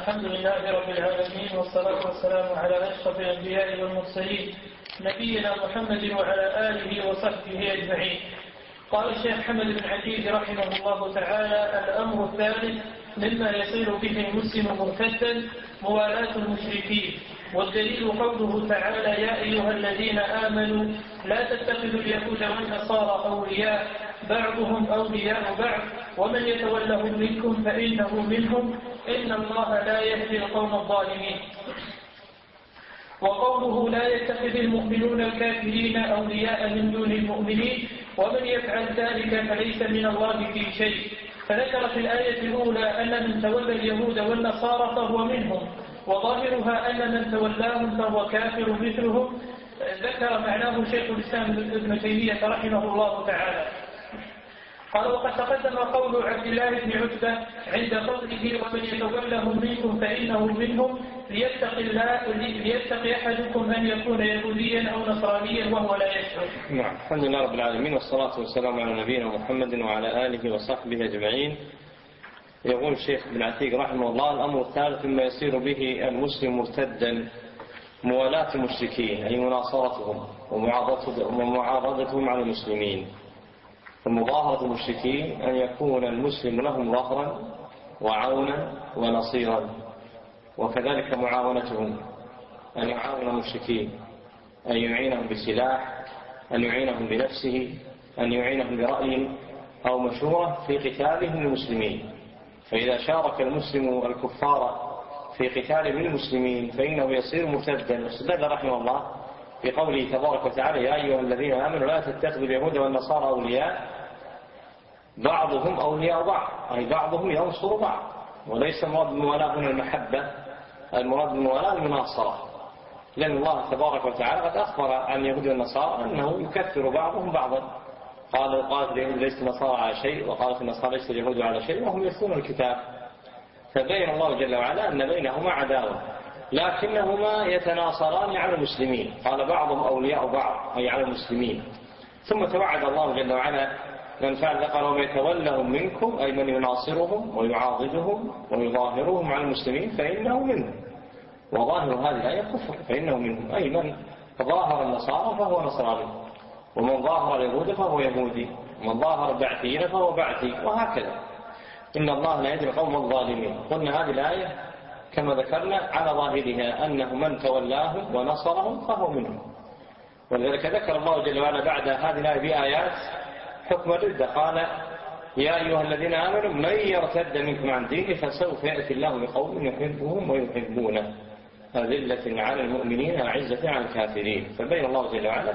الحمد لله رب العالمين، والصلاة والسلام على أشرف الأنبياء والمرسلين نبينا محمد وعلى آله وصحبه أجمعين. قال الشيخ حمد بن عتيق رحمه الله تعالى: الأمر الثالث مما يصير به المسلم مرتدا موالاة المشركين، والدليل قوله تعالى: يا أيها الذين آمنوا لا تتخذوا اليهود والنصارى أولياء بعضهم أولياء بعض ومن يتولهم منكم فإنه منهم إن الله لا يهدي القوم الظالمين. وقوله: لا يتخذ المؤمنون الكافرين أولياء من دون المؤمنين ومن يفعل ذلك فليس من الله في شيء. فذكر في الآية الأولى أن من تولى اليهود والنصارى فهو منهم، وظاهرها أن من تولاهم فهو كافر مثلهم. ذكر معناه شيخ الإسلام ابن تيمية رحمه الله تعالى. قال: وقد تقدم قول عبد الله بن عتبة عند قوله: ومن يتولهم منكم فإنه منهم، ليتقي أحدكم أن يكون يهوديا أو نصرانيا وهو لا يشعر. نعم، الحمد لله رب العالمين، والصلاة والسلام على نبينا محمد وعلى آله وصحبه أجمعين. يقول الشيخ ابن عتيق رحمه الله: الأمر الثالث مما يصير به المسلم مرتدا موالاة المشركين، أي مناصرتهم ومعارضتهم على المسلمين. ومظاهرة المشركين أن يكون المسلم لهم ظهرا وعونا ونصيرا، وكذلك معاونتهم أن يعاون المشركين، أن يعينهم بسلاح، أن يعينهم بنفسه، أن يعينهم برأي أو مشورة في قتالهم المسلمين. فإذا شارك المسلم الكفار في قتال من المسلمين فإنه يصير مرتدا. واستدل رحمه الله بقوله تبارك وتعالى: يا أيها الذين آمنوا لا تتخذوا اليهود والنصارى أولياء بعضهم أولياء بعض، أي بعضهم ينصر بعض. وليس المراد بالموالاة هنا المحبة، المراد بالموالاة المناصرة، لأن الله تبارك وتعالى قد أخبر عن اليهود والنصارى أنه يكفر بعضهم بعضا. قالت اليهود ليس النصارى على شيء، وقالت النصارى ليس اليهود على شيء، وهم يتلون الكتاب. فبين الله جل وعلا أن بينهما عداوة، لكنهما يتناصران على المسلمين. قال: بعضهم أولياء بعض، أي على المسلمين. ثم توعد الله جل وعلا من فعل ذكر: ومن يتولهم منكم، أي من يناصرهم ويعاضدهم ويظاهرهم على المسلمين فإنه منهم. وظاهر هذه الآية كفر، فإنه منهم، أي من ظاهر النصارى فهو نصراني، ومن ظاهر اليهود فهو يهودي، ومن ظاهر البعثيين فهو بعثي، وهكذا. إن الله لا يهدي القوم الظالمين. قلنا هذه الآية كما ذكرنا على ظاهرها أنه من تولاهم ونصرهم فهو منهم. ولذلك ذكر الله جل وعلا بعد هذه الآية بآيات حكم الردة. قال: يا أيها الذين آمنوا من يرتد منكم عن دينه فسوف يأتي الله بقوم يحبهم ويحبونه أذلة على المؤمنين أعزة على الكافرين. فبين الله جل وعلا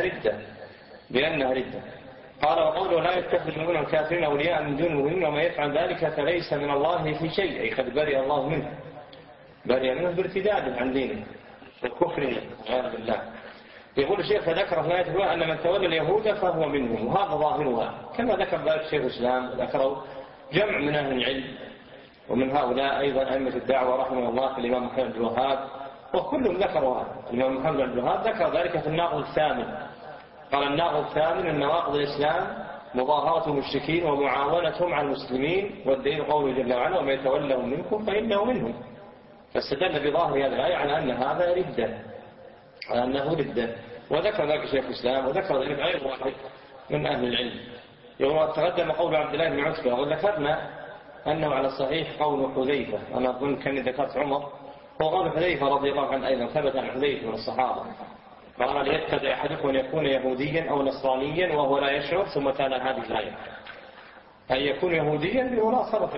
بأنها ردة. قال: وقوله: لا يتخذ المؤمنون الكافرين أولياء من دون المؤمنين وما يفعل ذلك فليس من الله في شيء، أي قد برئ الله منه، برئ منه بارتداده عن دينه وكفره والعياذ بالله. يقول الشيخ: فذكر في الآية الأولى أن من تولى اليهود فهو منهم، وهذا ظاهرها كما ذكر ذلك شيخ الإسلام، ذكره جمع من أهل العلم، ومن هؤلاء أيضا أئمة الدعوة رحمه الله الإمام محمد بن الوهاب، وكلهم ذكروا هذا. الإمام محمد بن الوهاب ذكر ذلك في الناقض الثامن. قال: الناقض الثامن من نواقض الإسلام مظاهرة المشركين ومعاونتهم على المسلمين، والدليل قوله جل وعلا: ومن يتولهم منكم فإنه منهم. فاستدل بظاهر هذه الآية على أن هذا ردة، على أنه ردة. وذكر ذلك شيخ الإسلام، وذكر ذلك غير واحد من أهل العلم. يوم تقدم قول عبد الله بن عتبة، وذكرنا أنه على الصحيح قول حذيفة. أنا أظن كان ذكرت عمر، هو قول حذيفة رضي الله عنه أيضا، ثبت عن حذيفة من الصحابة. قال: ليتبع أحدكم أن يكون يهوديا أو نصرانيا وهو لا يشعر، ثم تلا هذه الآية: أن يكون يهوديا بمناصرة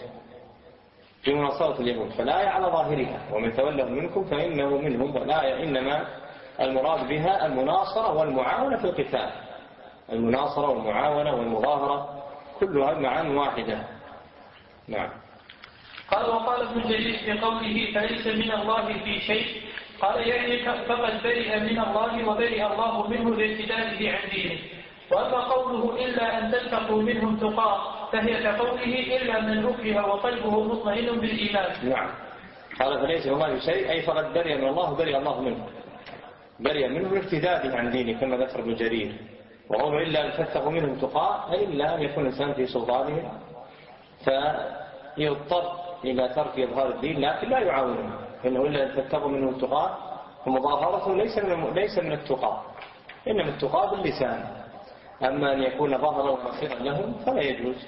اليهود. فالآية على ظاهرها: ومن تولهم منكم فإنه منهم. والآية إنما المراد بها المناصرة والمعاونة في القتال، المناصرة والمعاونة والمظاهرة كلها معا واحدة. نعم. قال: وقال ابن جرير في قوله: فليس من الله في شيء، قال: يعني فقد برئ من الله وبرئ الله منه لارتداده عن دينه. وأما قوله: إلا أن تتقوا منهم تقاه، فهي كقوله: إلا من أكره وقلبه مطمئن بالإيمان. نعم. قال: فليس من الله في شيء، أي فقد برئ من الله وبرئ الله منه، برئ منه لارتداده عن دينه كما ذكر ابن جرير. وقوله: إلا أن تتقوا منهم تقاه، أي إلا أن يكون الإنسان في سلطانهم فيضطر إلى ترك إظهار الدين لكن لا يعاونهم، إنه إلا أن تتقوا منه التقاة، فمظاهرته ليس من التقاة، إنما التقاة باللسان. أما أن يكون ظهرا ونصيرا لهم فلا يجوز.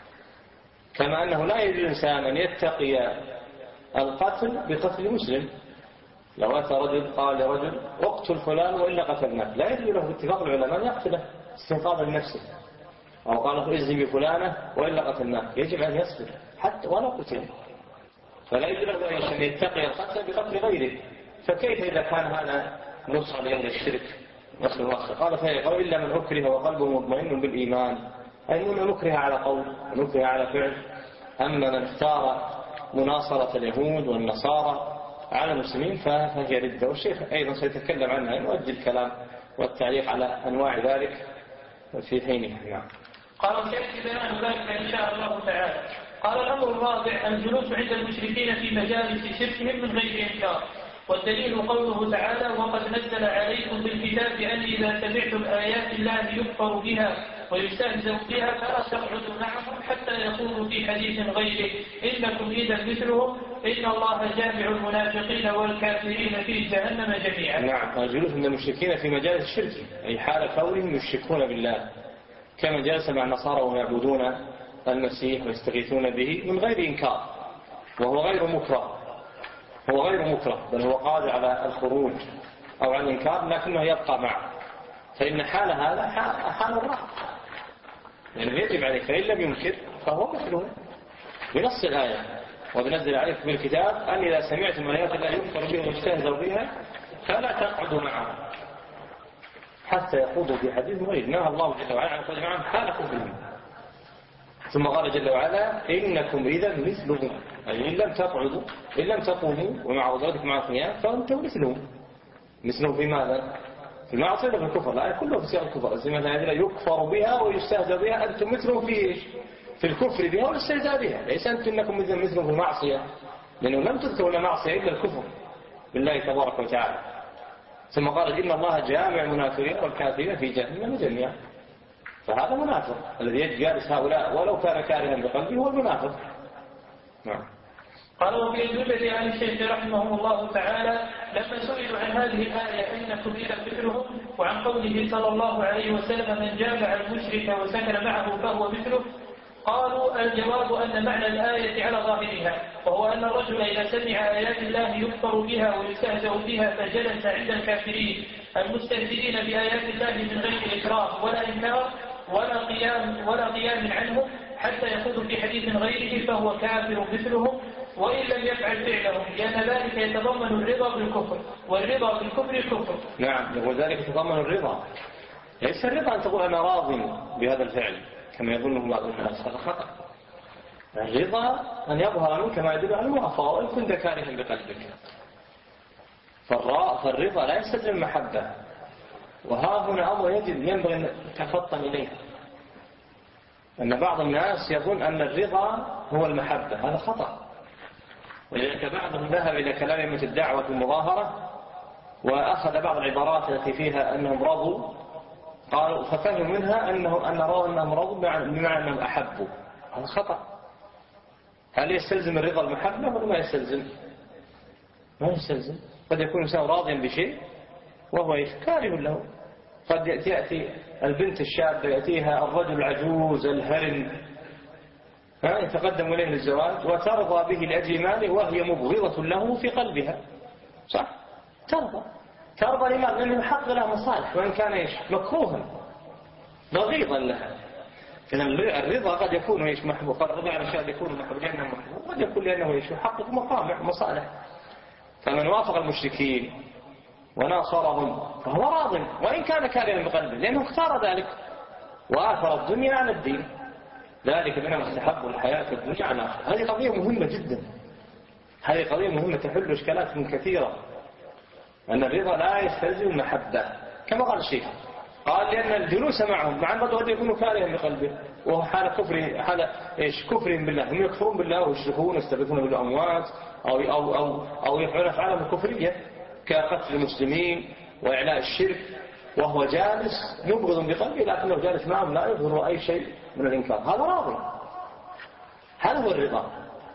كما أنه لا يجوز الإنسان أن يتقي القتل بقتل مسلم. لو أتى رجل قال لرجل اقتل فلان وإلا قتلناك، لا يجوز له باتفاق العلماء أن يقتله استنقاذا لنفسه، أو قال له اجزم بفلانة وإلا قتلناك، يجب أن يصبر حتى ولا قتل. فلا يجوز له أن يتقي القتل بقتل غيره. فكيف إذا كان هذا نصر لأهل الشرك؟ نصر الوصف قال فيقول إلا من أكره وقلبه مطمئن بالإيمان، أي من أكره على قول ونكره على فعل. أما من اختار مناصرة اليهود والنصارى على المسلمين فهي ردة. والشيخ أيضا سيتكلم عنها، نؤجل الكلام والتعليق على أنواع ذلك في حينها. نعم. قال سيأتي بيان ذلك إن شاء الله تعالى. قال الأمر الرابع الجلوس عند المشركين في مجالس شركهم من غير إنكار. والدليل قوله تعالى وقد نزل عليكم بالكتاب أن إذا سمعتم آيات الله يكفر بها ويستهزأ بها فلا تقعدوا معهم حتى يخوضوا في حديث غيره إنكم إذا مثلهم إن الله جامع المنافقين والكافرين في جهنم جميعا. نعم. الجلوس عند المشركين في مجالس الشرك أي حال كونهم يشركون بالله، كما جلس مع النصارى وهم يعبدون المسيح ويستغيثون به من غير إنكار، وهو غير مكره، هو غير مكره بل هو قادر على الخروج أو على الإنكار لكنه يبقى معه. فإن حال هذا حال الرهب، يعني يجب عليه، فإن لم ينكر فهو مثله بنص الآية وبنزل عليكم بالكتاب أن إذا سمعتم آيات الله يكفر بها ويستهزأ بها فلا تقعدوا معهم حتى يخوضوا في حديث غيره. نهى الله جل وعلا عن الخروج معهم حال كفرهم. ثم قال جل وعلا إنكم إذا مثلهم، يعني إن لم تقعدوا إن لم تقوموا ومع وزارتكم مع القيام فأنتم مثلهم. مثلهم في ماذا؟ في المعصية وفي الكفر، لا كله في سياق الكفر. زي مثلا هذه يكفر بها ويستهزأ بها أنتم مثلهم في الكفر بها والاستهزاء بها، ليس أنتم إنكم مثلهم في المعصية، لأنه لم تذكروا لا معصية إلا الكفر بالله تبارك وتعالى. ثم قال إن الله جامع المنافقين والكافرين في جهنم جميعا. فهذا منافق الذي يجالس هؤلاء ولو كان كارها بقلبه هو المنافق. نعم. قال وفي الجملة عن الشيخ رحمه الله تعالى لما سئلوا عن هذه الآية إنكم إذا مثلهم وعن قوله صلى الله عليه وسلم من جامع المشرك وسكن معه فهو مثله، قالوا الجواب أن معنى الآية على ظاهرها، وهو أن الرجل إذا سمع آيات الله يكفر بها ويستهزأ بها فجلس عند الكافرين المستهزئين بآيات الله من غير إكراه ولا إنكار ولا قيام عنهم حتى يخوض في حديث غيره فهو كافر مثلهم وإن لم يفعل فعلهم، لأن ذلك يتضمن الرضا بالكفر، والرضا بالكفر كفر. نعم. وذلك يتضمن الرضا، ليس الرضا أن تقول أنا راض بهذا الفعل كما يظنه بعض الناس، هذا خطأ. الرضا أن يظهر منك ما يدل على الموافقة وإن كنت كارها بقلبك. فالرضا لا يستلزم المحبة، وها هنا أمر ينبغي أن تفطن إليه. أن بعض الناس يظن أن الرضا هو المحبة، هذا خطأ. ولذلك بعضهم ذهب إلى كلام مثل الدعوة المظاهرة وأخذ بعض العبارات التي فيها أنهم رضوا، قالوا ففهم منها أنهم رضوا بمعنى أنهم أحبوا، هذا خطأ. هل يستلزم الرضا المحبة ولا ما يستلزم؟ ما يستلزم. قد يكون الإنسان راضيا بشيء وهو كاره له. قد يأتي البنت الشابة يأتيها الرجل العجوز الهرم يتقدم إليه للزواج وترضى به لأجل ماله وهي مبغضة له في قلبها، صح؟ ترضى لماذا؟ لأنه حق لها مصالح وإن كان مكروها بغيضا لها. إذن الرضا قد يكون محبوب، قد الرضا على شيء يكون محبوب لأنه محبوب، قد يكون لأنه يحقق مقامع مصالح. فمن وافق المشركين وناصرهم فهو راض وإن كان كارها بقلبه لأنه اختار ذلك وآثر الدنيا على الدين، ذلك بأنهم استحبوا الحياة الدنيا على الآخرة. هذه قضية مهمة جدا، هذه قضية مهمة تحل إشكالات كثيرة. أن الرضا لا يستلزم المحبة كما قال الشيخ، قال لأن الجلوس معهم مع الرضا قد يكون كارها بقلبه وهو حال كفرهم بالله، هم يكفرون بالله ويشركون ويستغيثون بالأموات أو يفعلون أفعالا كفرية كقتل المسلمين وإعلاء الشرك، وهو جالس مبغض بقلبه لكنه جالس معهم لا يظهر أي شيء من الإنكار، هذا راضي. هذا هو الرضا.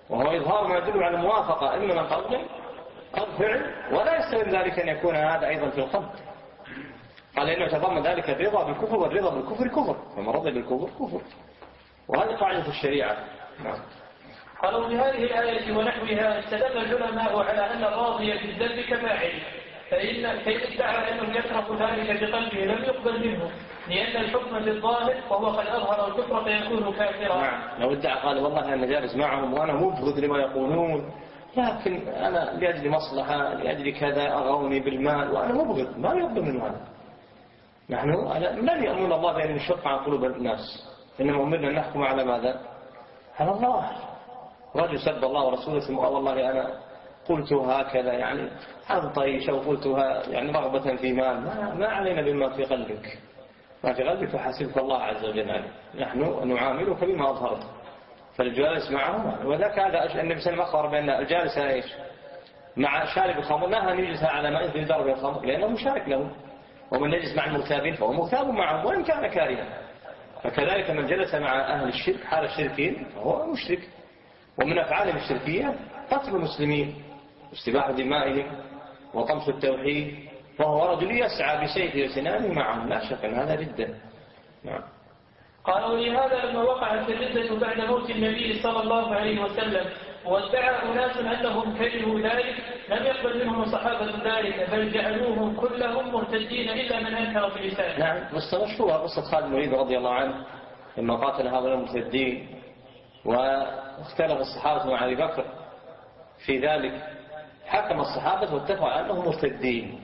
وهو إظهار ما يدل على الموافقة إما من قول أو فعل، ولا يستلزم ذلك أن يكون هذا أيضا في القلب. قال إنه يتضمن ذلك الرضا بالكفر، والرضا بالكفر كفر، فمن رضي بالكفر كفر، وهذه قاعدة الشريعة. نعم. قالوا بهذه الآية ونحوها استدل العلماء على أن الراضي بالذنب كفاعل، فإن ادعى أنه يترك ذلك بقلبه لم يقبل منه، لأن الحكم بالظاهر وهو قد أظهر الكفر فيكون كافرا. نعم. لو ادعى قال والله أنا جالس معهم وأنا مبغض لما يقولون، لكن أنا لأجل مصلحة لأجل كذا أغوني بالمال وأنا مبغض، ما يقبل من هذا. نحن لم يأمن الله بأن نشق عن قلوب الناس، إنما أمرنا أن نحكم على ماذا؟ على الله. رجل سب الله ورسوله ثم والله أنا قلت هكذا يعني عن طيش أو قلتها يعني رغبة في مال، ما علينا بما في قلبك، ما في قلبك فحسبك الله عز وجل. نحن نعاملك بما أظهرت. فالجالس معه، وذاك هذا النبي صلى الله عليه وسلم أخبر بأن الجالس إيش مع شارب الخمر نهى أن يجلس على ماء في درب الخمر لأنه مشارك له، ومن يجلس مع المغتابين فهو مغتاب معهم وإن كان كارها. فكذلك من جلس مع أهل الشرك حال الشركين فهو مشرك. ومن أفعالهم الشركية قتل المسلمين واستباح دمائهم وطمس التوحيد، فهو رجل يسعى بسيفه وسنانه معهم، لا شك أن هذا ردة. نعم. قالوا لهذا لما وقعت الردة بعد موت النبي صلى الله عليه وسلم وادعى أناس أنهم كرهوا ذلك لم يقبل منهم الصحابة ذلك، بل جعلوهم كلهم مرتدين إلا من أنكر بلسانه. نعم. مشهورة قصة خالد بن الوليد رضي الله عنه لما قاتل هؤلاء المرتدين، واختلف الصحابة مع أبي بكر في ذلك، حكم الصحابة واتفقوا على أنهم مرتدين.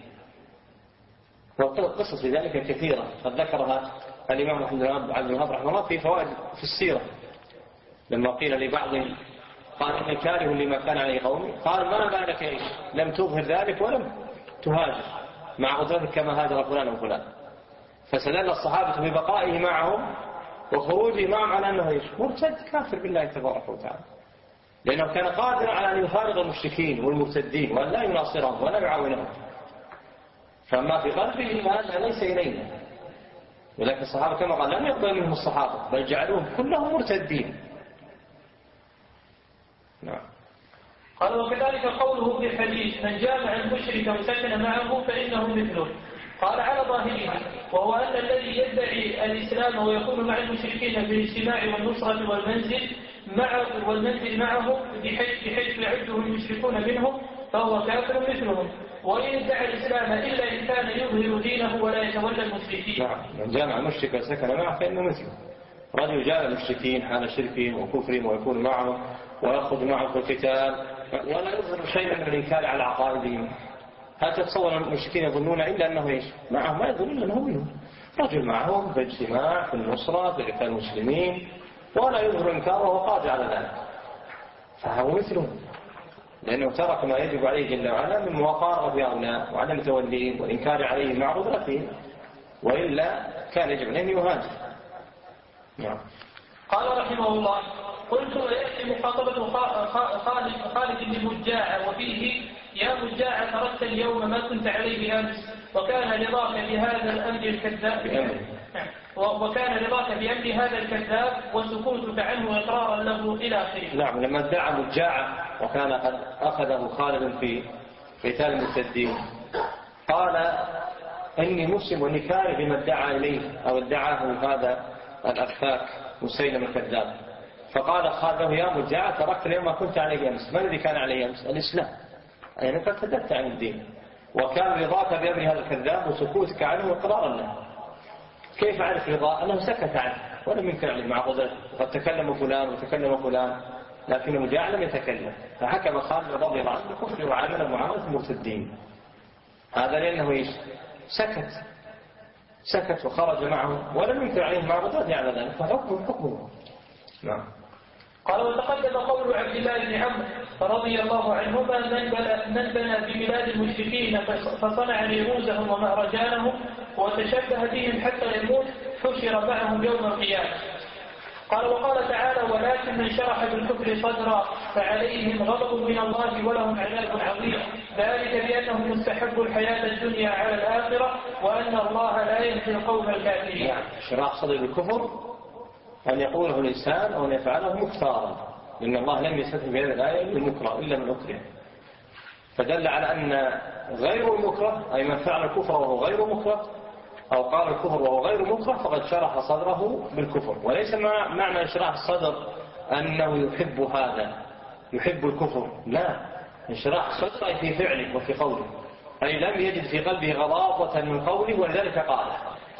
والقصص في ذلك كثيرة قد ذكرها الإمام محمد بن عبد الوهاب رحمه الله في فوائد في السيرة، لما قيل لبعضهم قال إني كاره لما كان عليه قومي، قال ما بالك إيش لم تظهر ذلك ولم تهاجر مع قدرتك كما هاجر فلان وفلان. فسدل الصحابة ببقائه معهم وخروجه معهم على أنه إيش مرتد كافر بالله تبارك وتعالى، لأنه كان قادرا على أن يفارق المشركين والمرتدين وأن لا يناصرهم ولا يعاونهم. فما في قلبه هذا ليس إلينا، ولكن الصحابة كما قال لم يقبل منهم الصحابة بل جعلوهم كلهم مرتدين. نعم. قال وكذلك قوله في الحديث من جامع المشرك وسكن معه فإنه مثله، قال على ظاهره، وهو أن الذي يدعي الإسلام ويكون مع المشركين في الاجتماع والنصرة والمنزل معه بحيث يعده المشركون منهم فهو كافر مثلهم، وإن ادعى الإسلام إلا إن كان يظهر دينه ولا يتولى المشركين. نعم. من جامع المشرك وسكن معه فإنه مثله. رجل جاء المشركين حال شركهم وكفرهم ويكون معهم ويأخذ معهم في القتال ولا يظهر شيئا من الإنكار على عقائدهم. هل تتصور المشركين يظنون إلا أنه إيش معهم؟ ما يظنون أنه منهم. رجل معهم في اجتماع في النصرة في قتال المسلمين ولا يظهر إنكاره وهو قادر على ذلك، فهو مثلهم، لأنه ترك ما يجب عليه جل وعلا من مقاربة بأولاد وعدم توليهم والإنكار عليهم مع قدرتهم، وإلا كان يجب أن يهاجر. نعم. قال رحمه الله قلت ويأتي مخاطبة خالد بن مجاعة وفيه يا مجاعة تركت اليوم ما كنت عليه أمس وكان رضاك بهذا الأمر الكذاب هذا الكذاب وسكوتك عنه إقرارا له إلى آخره. نعم. لما ادعى مجاعة وكان قد أخذه خالد في قتال المرتدين قال إني مسلم وإني كاره بما ادعى إليه أو ادعاه هذا الأفاك مسيلم الكذاب. فقال خالد يا مجاعة تركت اليوم ما كنت عليه أمس. ما الذي كان عليه أمس؟ الإسلام، يعني قد ارتدت عن الدين، وكان رضاك بأمر هذا الكذاب وسكوتك عنه وإقرارا له. كيف عرف رضا؟ أنه سكت عنه ولم ينكر عليه مع قدرته. قد تكلم فلان وتكلم فلان لكن مجاعة لم يتكلم، فحكم خالد رضي الله عنه بالكفر وعامله معاملة المرتدين. هذا لأنه إيش سكت وخرج معه ولم ينكر عليه مع قدرته على ذلك، فحكمه. نعم. قال وتقدم قول عبد الله بن عمرو رضي الله عنهما من بنى ببلاد المشركين فصنع نيروزهم ومهرجانهم وتشبه بهم حتى يموت حشر معهم يوم القيامة. قال وقال تعالى ولكن من شرح بالكفر صدرا فعليهم غضب من الله ولهم عذاب عظيم ذلك بأنهم مستحبوا الحياة الدنيا على الآخرة وأن الله لا يهدي القوم الكافرين. شرح صدر بالكفر أن يقوله الإنسان أو أن يفعله مختارا، لأن الله لم يستثني بهذه الآية المكره إلا من أكره، فدل على أن غير المكره أي من فعل الكفر وهو غير مكره أو قال الكفر وهو غير مكره فقد شرح صدره بالكفر. وليس معنى إشراح الصدر أنه يحب هذا يحب الكفر، لا، إشراح الصدر أي في فعله وفي قوله، أي لم يجد في قلبه غضاضة من قوله ولذلك قال.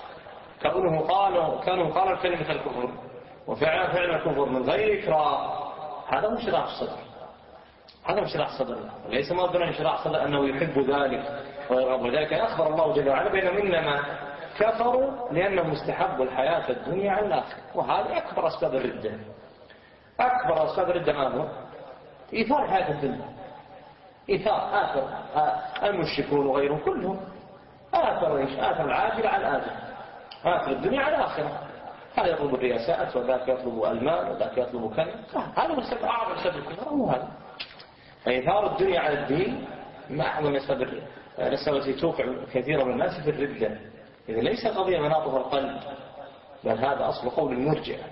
كانوا قالوا كلمة الكفر وفعل الكفر من غير إكراه، هذا مش شرح الصدر، هذا مش شرح الصدر، ليس مقدرا انشراح الصدر أنه يحب ذلك ويرغب. وذلك أخبر الله جل وعلا بأنهم إنما كفروا لأنهم استحبوا الحياة الدنيا على الآخرة، وهذا أكبر أسباب الردة. أكبر أسباب الردة ما هو؟ إيثار الحياة الدنيا، إيثار آثر المشركون وغيرهم كلهم آثر العاجل على الآجل، آثر الدنيا على الآخرة. هذا يطلب الرياسات وذاك يطلب المال وذاك يطلب كذا، هذا هو السبب أعظم سبب الكفر هو هذا، إيثار الدنيا على الدين ما أعظم السبب التي توقع كثيرا من الناس في الردة. إذا ليس قضية مناطها القلب، بل هذا أصل قول المرجئة.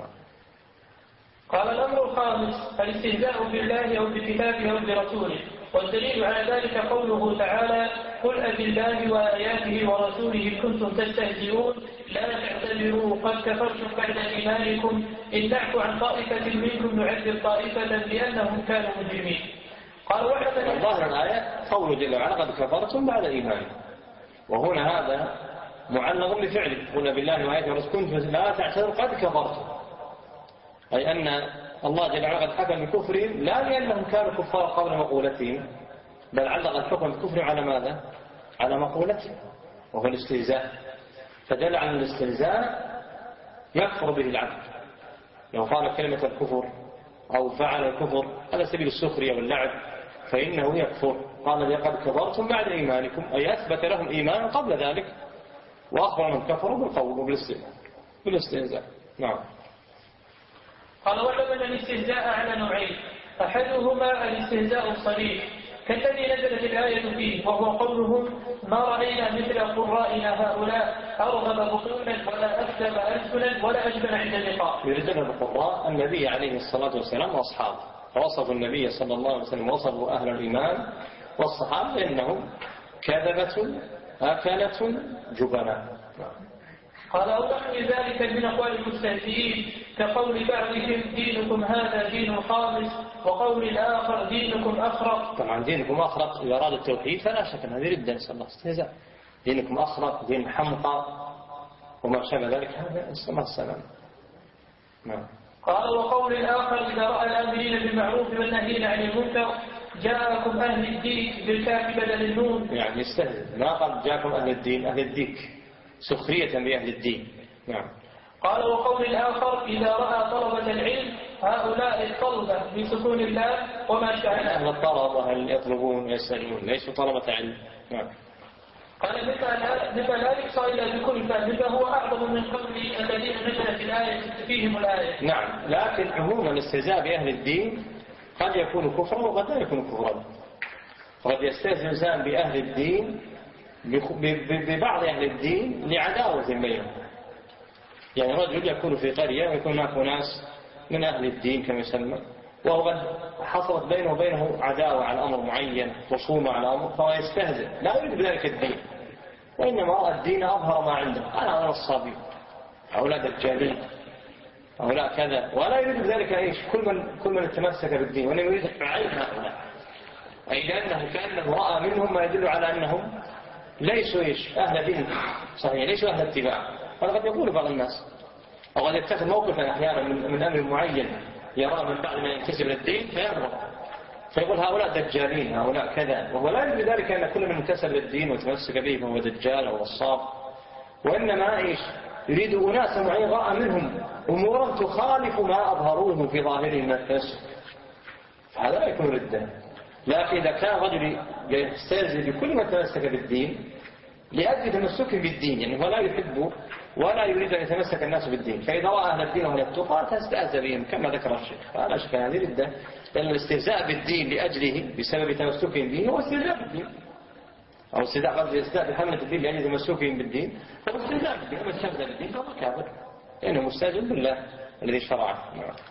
قال الأمر الخامس الاستهزاء بالله أو بكتابه أو برسوله، والدليل على ذلك قوله تعالى: قل أبالله وآياته ورسوله كنتم تستهزئون لا تعتذروا قد كفرتم بعد إيمانكم إن نعفو عن طائفة منكم نعذب طائفة بأنهم كانوا مجرمين. قال ظاهر الآية قوله جل وعلا قد كفرتم بعد إيمانكم، وهنا هذا معلق بفعله، قل بالله وآياته ورسوله كنتم لا تعتذروا قد كفرتم، أي أن الله جل وعلا قد حكم بكفرهم لا لأنهم كانوا كفار قبل مقولتهم، بل علق الحكم بكفرهم على ماذا؟ على مقولتهم وهو الاستهزاء. فدل على الاستهزاء يكفر به العبد لو قال كلمة الكفر أو فعل الكفر على سبيل السخرية واللعب فإنه يكفر. قال لقد كفرتم بعد إيمانكم، أي أثبت لهم إيمانا قبل ذلك وأخبر من كفروا بالقول بالاستهزاء. نعم. قال وعلم الاستهزاء على نوعين، أحدهما الاستهزاء الصريح كالذي نزلت الآية فيه، وهو قولهم ما رأينا مثل قرائنا هؤلاء أرغب بطونا ولا أكذب ألسنا ولا أجبن عند اللقاء. يريدون بالقراء النبي عليه الصلاة والسلام وأصحابه، فوصفوا النبي صلى الله عليه وسلم وصفوا أهل الإيمان والصحابة لأنهم كذبة أكلة جبناء. قال أوضح ذلك من أقوال المستهزئين كقول بعضهم دينكم هذا دين خالص، وقول الآخر دينكم أخرق. طبعا دينكم أخرق إذا أراد التوحيد فلا شك أن هذه ردة، نسأل الله استهزاء. دينكم أخرق، دين حمقى وما شابه ذلك، هذا نسأل الله السلام. نعم. قال وقول الآخر إذا رأى الآمرين بالمعروف والنهيين عن المنكر جاءكم أهل الدين بالكاف بدل النون، يعني يستهزئ، ما قال جاءكم أهل الدين أهل الديك سخرية بأهل الدين. نعم. قال وقول الآخر إذا رأى طلبة العلم هؤلاء الطلبة بسكون الله وما شاء أهل الطلبة هل يطلبون ويسألون ليسوا طلبة علم. نعم. قال مما لا يقصى إلا بكلفة مما هو أعظم من قول الذين نزلت الآية فيهم الآية. نعم، لكن عموما الاستهزاء بأهل الدين قد يكون كفرا وقد لا يكون كفرا، وقد يستهزئ الإنسان بأهل الدين ببعض أهل الدين لعداوة بينهم. يعني رجل يكون في قرية ويكون هناك ناس من أهل الدين كما يسمى، وهو قد حصلت بينه وبينه عداوة على أمر معين، خصومة على أمر، فهو يستهزئ لا يريد بذلك الدين، وإنما رأى الدين أظهر ما عنده، أنا نصابي أولاد الجاهلين أولاد كذا، ولا يريد بذلك إيش كل من تمسك بالدين، وإنما يريد عين هؤلاء، أي لأنه كأنه رأى منهم ما يدل على أنهم ليسوا إيش أهل دين صحيح، ليسوا أهل اتباع. وقد يقول بعض الناس أو قد يتخذ موقفا أحيانا من أمر معين يرى من بعد ما ينتسب للدين فيغضب فيقول هؤلاء دجالين هؤلاء كذا، وهو لا يريد ذلك أن كل من انتسب للدين وتمسك به فهو دجال أو نصاب، وإنما إيش يريد أناس معين رأى منهم أمورا تخالف ما أظهروه في ظاهرهم من التمسك، فهذا لا يكون ردة. لكن إذا كان رجل يستهزئ بكل ما تمسك بالدين لأجل تمسكه بالدين، يعني هو لا يحب ولا يريد أن يتمسك الناس بالدين، فإذا رأى أهل الدين وهم التقى تستهزأ بهم كما ذكر الشيخ، فلا شك هذه ردة، لأن الاستهزاء بالدين لأجله بسبب تمسكهم به هو استهزاء بالدين، أو استهزاء بحملة الدين لأجل تمسكهم بالدين فهو استهزاء بالدين، أما استهزاء بالدين فهو كافر لأنه مستهزئ بالله الذي شرعه.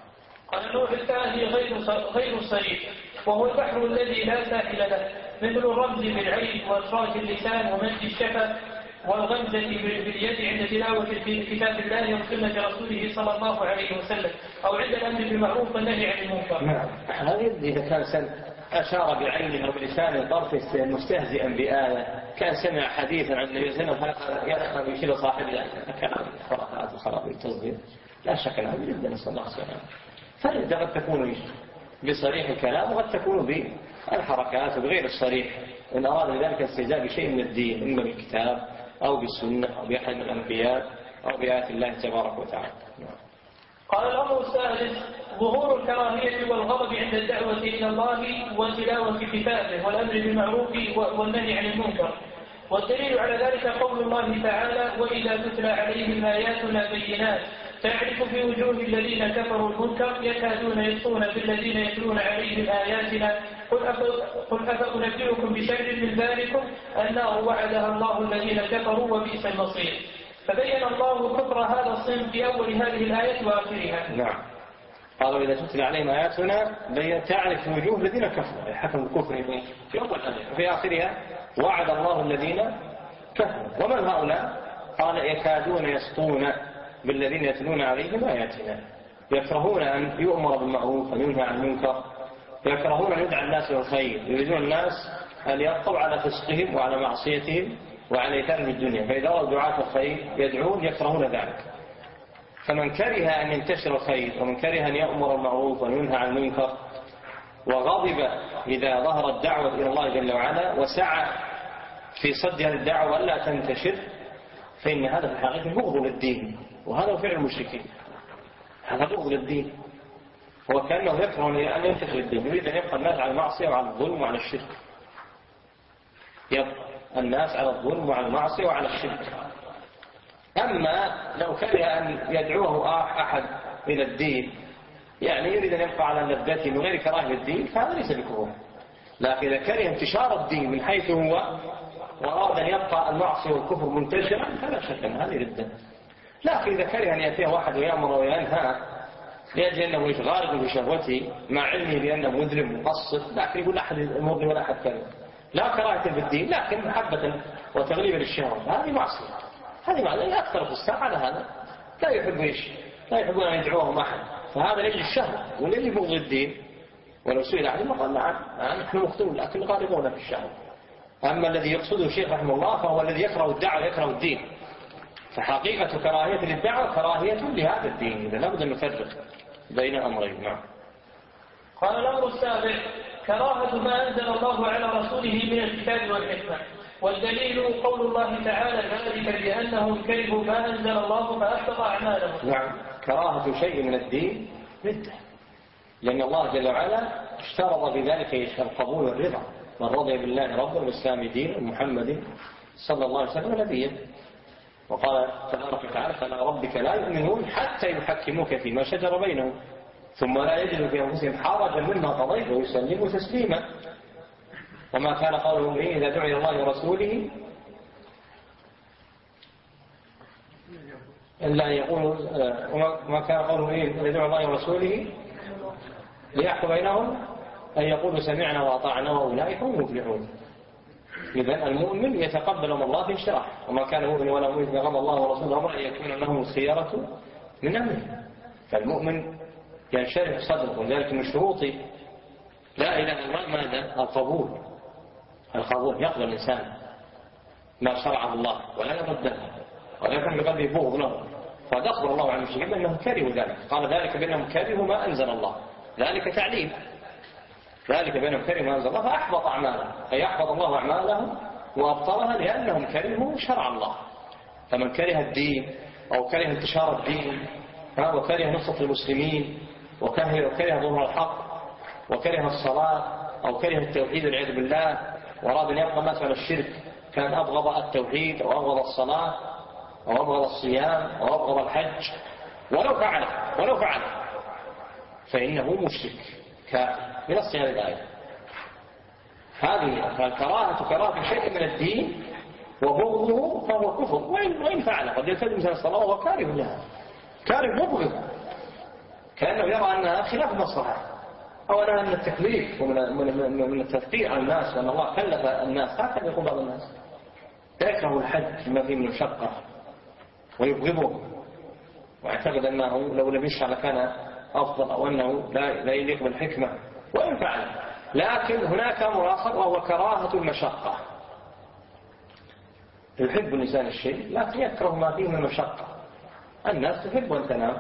قال النوع الثاني غير صريح، وهو البحر الذي لا ساحل له، مثل الرمز بالعين وإخراج اللسان ومد الشفة والغمزة باليد عند تلاوة في كتاب الله وسنة رسوله صلى الله عليه وسلم، أو عند الأمر بالمعروف والنهي عن المنكر. نعم، هذا إذا كان أشار بعينه أو بلسانه طرف مستهزئا بآية، كان سمع حديثا عن النبي صلى الله عليه وسلم يدخل يشير صاحبه كلام خرافات وخرابيط تصدير، لا شك أنه جدا نسأل الله السلامة. فالردة قد تكون بصريح الكلام وقد تكون بالحركات وبغير الصريح، إن أراد بذلك استهزاء بشيء من الدين، إما بالكتاب أو بالسنة أو بأحد من الأنبياء أو بآيات الله تبارك وتعالى. قال الأمر الثالث ظهور الكراهية والغضب عند الدعوة إلى الله وتلاوة كتابه والأمر بالمعروف والنهي عن المنكر، والدليل على ذلك قول الله تعالى: وإذا تتلى عليهم آياتنا بينات تعرف في وجوه الذين كفروا المنكر يكادون يسطون بالذين يتلون عليهم آياتنا قل أفأنبئكم بشر من ذلكم النار وعدها الله الذين كفروا وبئس المصير. فبين الله كفر هذا الصنف في أول هذه الآية وآخرها. نعم، قالوا إذا تتلى عليهم آياتنا تعرف في وجوه الذين كفروا، حكم الكفر في أول الآية، وفي آخرها وعد الله الذين كفروا. ومن هؤلاء؟ قال يكادون يسطون بالذين يتلون عليهم آياتنا، يكرهون أن يؤمر بالمعروف وينهى عن المنكر، يكرهون أن يدعى الناس للخير، يريدون الناس أن يبقوا على فسقهم وعلى معصيتهم وعلى إثم الدنيا، فإذا رأوا دعاة الخير يدعون يكرهون ذلك. فمن كره أن ينتشر الخير ومن كره أن يأمر المعروف وينهى عن المنكر وغضب إذا ظهرت الدعوة إلى الله جل وعلا وسعى في صد هذه الدعوة ألا تنتشر، فإن هذا في الحقيقة بغض للدين، وهذا فعل المشركين، هذا بغض للدين، هو كأنه يكره أن ينتشر الدين، يريد أن يبقى الناس على المعصية وعلى الظلم وعلى الشرك، يبقى الناس على الظلم وعلى المعصية وعلى الشرك. أما لو كره أن يدعوه أحد إلى الدين، يعني يريد أن يبقى على لذته من غير كراهة للدين، فهذا ليس بكفر. لكن إذا كره انتشار الدين من حيث هو وأراد أن يبقى المعصية والكفر منتشرا فلا شك أن هذه ردة. لكن إذا كره أن يأتيه واحد ويأمر وينهى لأجل أنه غارق بشهوته مع علمه بأنه مذنب مقصر، لكن يقول أحد المرضي ولا أحد كذا، لا كراهة في الدين لكن محبة وتغليبا للشهوة، هذه معصية، هذه معصية. أكثر الفساق على هذا لا يحبون أن يدعوهم أحد، فهذا لأجل الشهوة ولأجل بغض الدين. ولو سئل أحد قال نعم نحن مختلون لكن غالبون في الشهوة. أما الذي يقصده الشيخ رحمه الله فهو الذي يكره الدعوة يكره الدين، فحقيقة كراهية للدعوة كراهية لهذا الدين، إذا لابد أن نفرق بين أمرين. نعم. قال الأمر السابع كراهة ما أنزل الله على رسوله من الكتاب والحكمة، والدليل قول الله تعالى ذلك بأنهم كرهوا ما أنزل الله فأحبط أعمالهم. نعم، كراهة شيء من الدين ردة، لأن الله جل وعلا اشترط بذلك القبول والرضا، من رضي بالله ربا والإسلام دينا ومحمد صلى الله عليه وسلم نبيا. وقال تبارك وتعالى فلا ربك لا يؤمنون حتى يحكموك فيما شجر بينهم ثم لا يجدوا في أنفسهم حرجا مما قضيت ويسلموا تسليما. وما كان قولهم إذا دعي الله ورسوله إلا أن يقولوا وما كان قولهم إذا دعي الله ورسوله ليحكم بينهم أن يقولوا سمعنا وأطعنا وأولئك هم المفلحون. إذن المؤمن يتقبل من الله في انشراح، وما كان مؤمن ولا مؤمن غضب الله ورسوله أمر أن يكون لهم الخيرة من أمره. فالمؤمن ينشرح صدره، وذلك من شروط لا إله إلا الله ماذا؟ القبول، يقبل الإنسان ما شرعه الله ولا يرده ولا يكون بقلبه بغض له، فأخبر الله عن المشركين أنهم كرهوا ذلك، قال ذلك بأنهم كرهوا ما أنزل الله، ذلك تعليم، ذلك بأنهم كرهوا ما أنزل الله فأحبط أعمالهم، فيحبط الله أعمالهم وأبطلها لأنهم كرهوا شرع الله. فمن كره الدين أو كره انتشار الدين وكره نصرة المسلمين وكره ظهور الحق وكره الصلاة أو كره التوحيد والعياذ بالله وأراد أن يبقى الناس على الشرك، كان أبغض التوحيد أو أبغض الصلاة أو أبغض الصيام أو أبغض الحج ولو فعل فإنه مشرك كافر بنص هذه الآية. هذه كراهة شيء من الدين وبغضه فهو كفر وإن فعل قد يلتزم مثل الصلاة وهو كاره لها، كاره كأنه يرى أنها خلاف المصلحة، أو أنها من التكليف ومن التثقيل على الناس، وأن الله كلف الناس. هكذا يقول بعض الناس، يكره الحج بما فيه من المشقة ويبغضه، واعتقد أنه لو لم يشرع لكان أفضل، أو أنه لا يليق بالحكمة، وإن فعل. لكن هناك أمر آخر وهو كراهة المشقة. يحب الإنسان الشيء لكن يكره ما فيه من المشقة. الناس تحب أن تنام،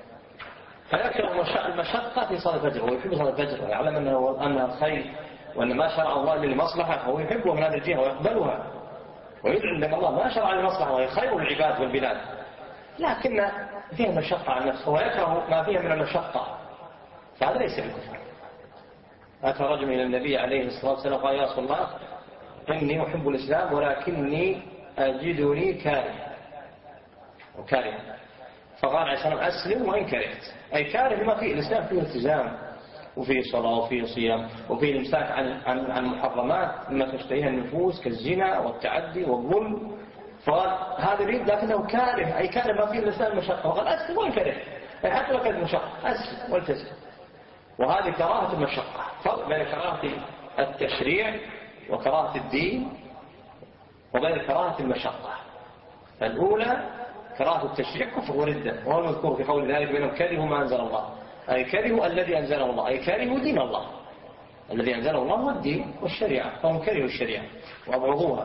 فيكره المشقة في صلاة الفجر، ويحب صلاة الفجر ويعلم أنها خير، وأن ما شرع الله للمصلحة هو يحبه من هذه الجهة ويقبلها، ويدعو لك الله ما شرع للمصلحة وهي خير العباد والبلاد، لكن فيها مشقة على نفسه ويكره ما فيها من المشقة، فهذا ليس بالكفر. أتى رجل إلى النبي عليه الصلاة والسلام قال: يا رسول الله، إني أحب الإسلام ولكني أجدني كاره. فقال عليه السلام: أسلم وإن كرهت. أي كاره لما فيه الإسلام، فيه التزام وفيه صلاة وفيه صيام وفيه الإمساك عن محرمات مما تشتهيها النفوس كالزنا والتعدي والظلم. فقال هذا يريد لكنه كاره، أي كاره ما فيه الإسلام مشقة. وقال: أسلم وإن كرهت، أي حتى لو كانت مشقة أسلم والتزم. وهذه كراهة المشقة. فرق بين كراهة التشريع وكراهة الدين وبين كراهة المشقة. الأولى كراهة التشريع كفر وردة، وهو المذكور في قول ذلك بأنهم كرهوا ما أنزل الله، أي كرهوا الذي أنزله الله، أي كرهوا دين الله. الذي أنزله الله هو الدين والشريعة، فهم كرهوا الشريعة وأبغضوها.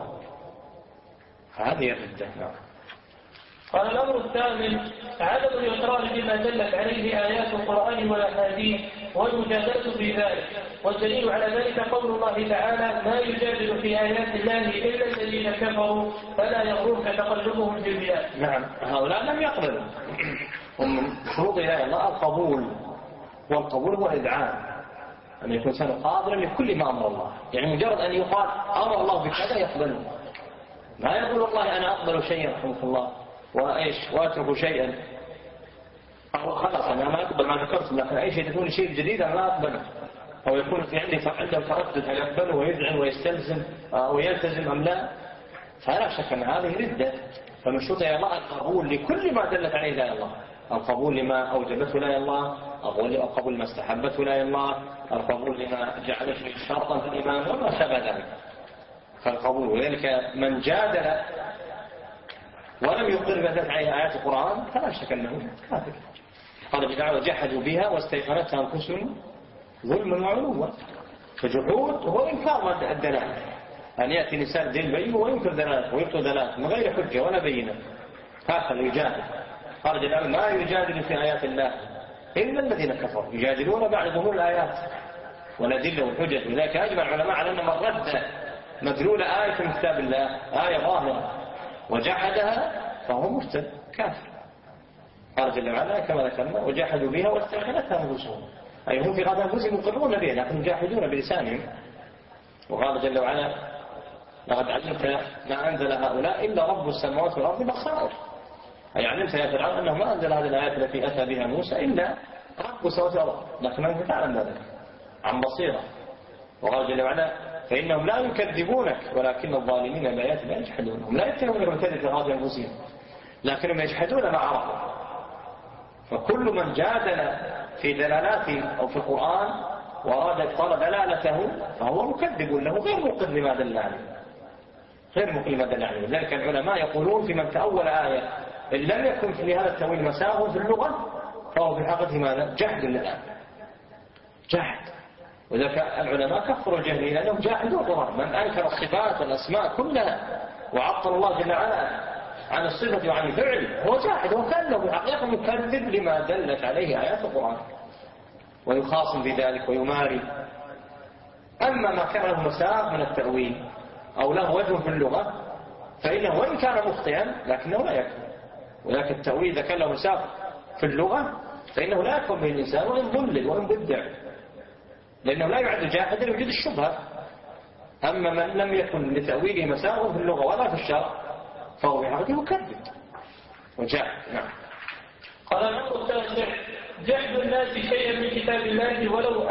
هذه الردة. قال: الأمر الثامن عدم الإقرار بما دلت عليه آيات القرآن والأحاديث والمجادلة في ذلك. والدليل على ذلك قول الله تعالى: ما يجادل في آيات الله إلا الذين كفروا فلا يغررك تقلبهم في البلاد. نعم، هؤلاء لم يقبلوا. ومن شروط إله الله القبول، والقبول هو الإذعان، أن يكون إنسان قادرا لكل ما أمر الله. يعني مجرد أن يقال أمر الله بكذا يقبله، ما يقول والله أنا أقبل شيئا رحمه الله وأترك شيئا، أو خلاص أنا ما أقبل ما ذكرت، لكن أي شيء تكون شيء جديد أنا ما أقبله، أو يكون في عنده تردد هل يقبله ويذعن ويستلزم أو يلتزم أم لا، فلا شك أن هذه ردة. فمن شروط الله القبول لكل ما دلت عليه لا الله، القبول لما أوجبته لا الله، القبول لما استحبته لا الله، القبول لما جعله شرطا في الإيمان وما شابه ذلك. فالقبول، ولذلك من جادل ولم يقر بذلك عليه آيات القرآن فلا شك أنه كافر. قال تعالى: وجحدوا بها واستيقنتها أنفسهم ظلما وعلوا. فجحود هو إنكار الدلالة، أن يأتي الإنسان دين بين وينكر دلالته ويبطل دلالته من غير حجة ولا بينة، هكذا يجادل. قال جل: ما يجادل في آيات الله إلا الذين كفروا، يجادلون بعد ظهور الآيات والأدلة والحجج. ولذلك أجمع العلماء على أن من رد مدلول آية من كتاب الله آية ظاهرة وجحدها فهو مرتد كافر. قال جل وعلا كما ذكرنا: وجحدوا بها واستيقنتها أنفسهم، أي هم في غاية أنفسهم يقرون بها لكن يجاحدون بلسانهم. وقال جل وعلا: لقد علمت ما أنزل هؤلاء إلا رب السماوات والأرض بصائر، أي علمت يا فرعون أنه ما أنزل هذه الآيات التي أتى بها موسى إلا رب السماوات والأرض، لكن أنت تعلم ذلك عن بصيرة. وقال جل وعلا: فإنهم لا يكذبونك ولكن الظالمين بآيات لا يجحدون. هم لا يتهمون بالكذب في غاية أنفسهم لكنهم يجحدون ما عرفوا. فكل من جادل في دلالات أو في القرآن وأراد إبطال دلالته فهو مكذب له غير مقر لما دل عليه، غير مقر لما دل عليه. لذلك العلماء يقولون في من تأول آية إن لم يكن في هذا التأويل مساغ في اللغة فهو في حقيقة ماذا؟ جحد للآية، جحد. وذلك العلماء كفروا الجاهلين لأنهم جاحدوا القرآن. من أنكر الصفات والأسماء كلها وعطل الله جل وعلا عن الصفة وعن الفعل هو جاحد، وكأنه بحقيقة مكذب لما دلت عليه آيات القرآن ويخاصم بذلك ويماري. أما ما كان له مساغ من التأويل أو له وجه في اللغة فإنه وإن كان مخطئا لكنه لا يكفر. ولكن التأويل إذا كان له مساغ في اللغة فإنه لا يكفر به الإنسان وإن ضلل وإن بدع، لأنه لا يعد جاحدا لوجود الشبهة. أما من لم يكن لتأويله مساغ في اللغة ولا في الشرع فهو بحقيقة مكذب وجاحد. نعم. قال الأمر التاسع جحد الناس شيئا من كتاب الله ولو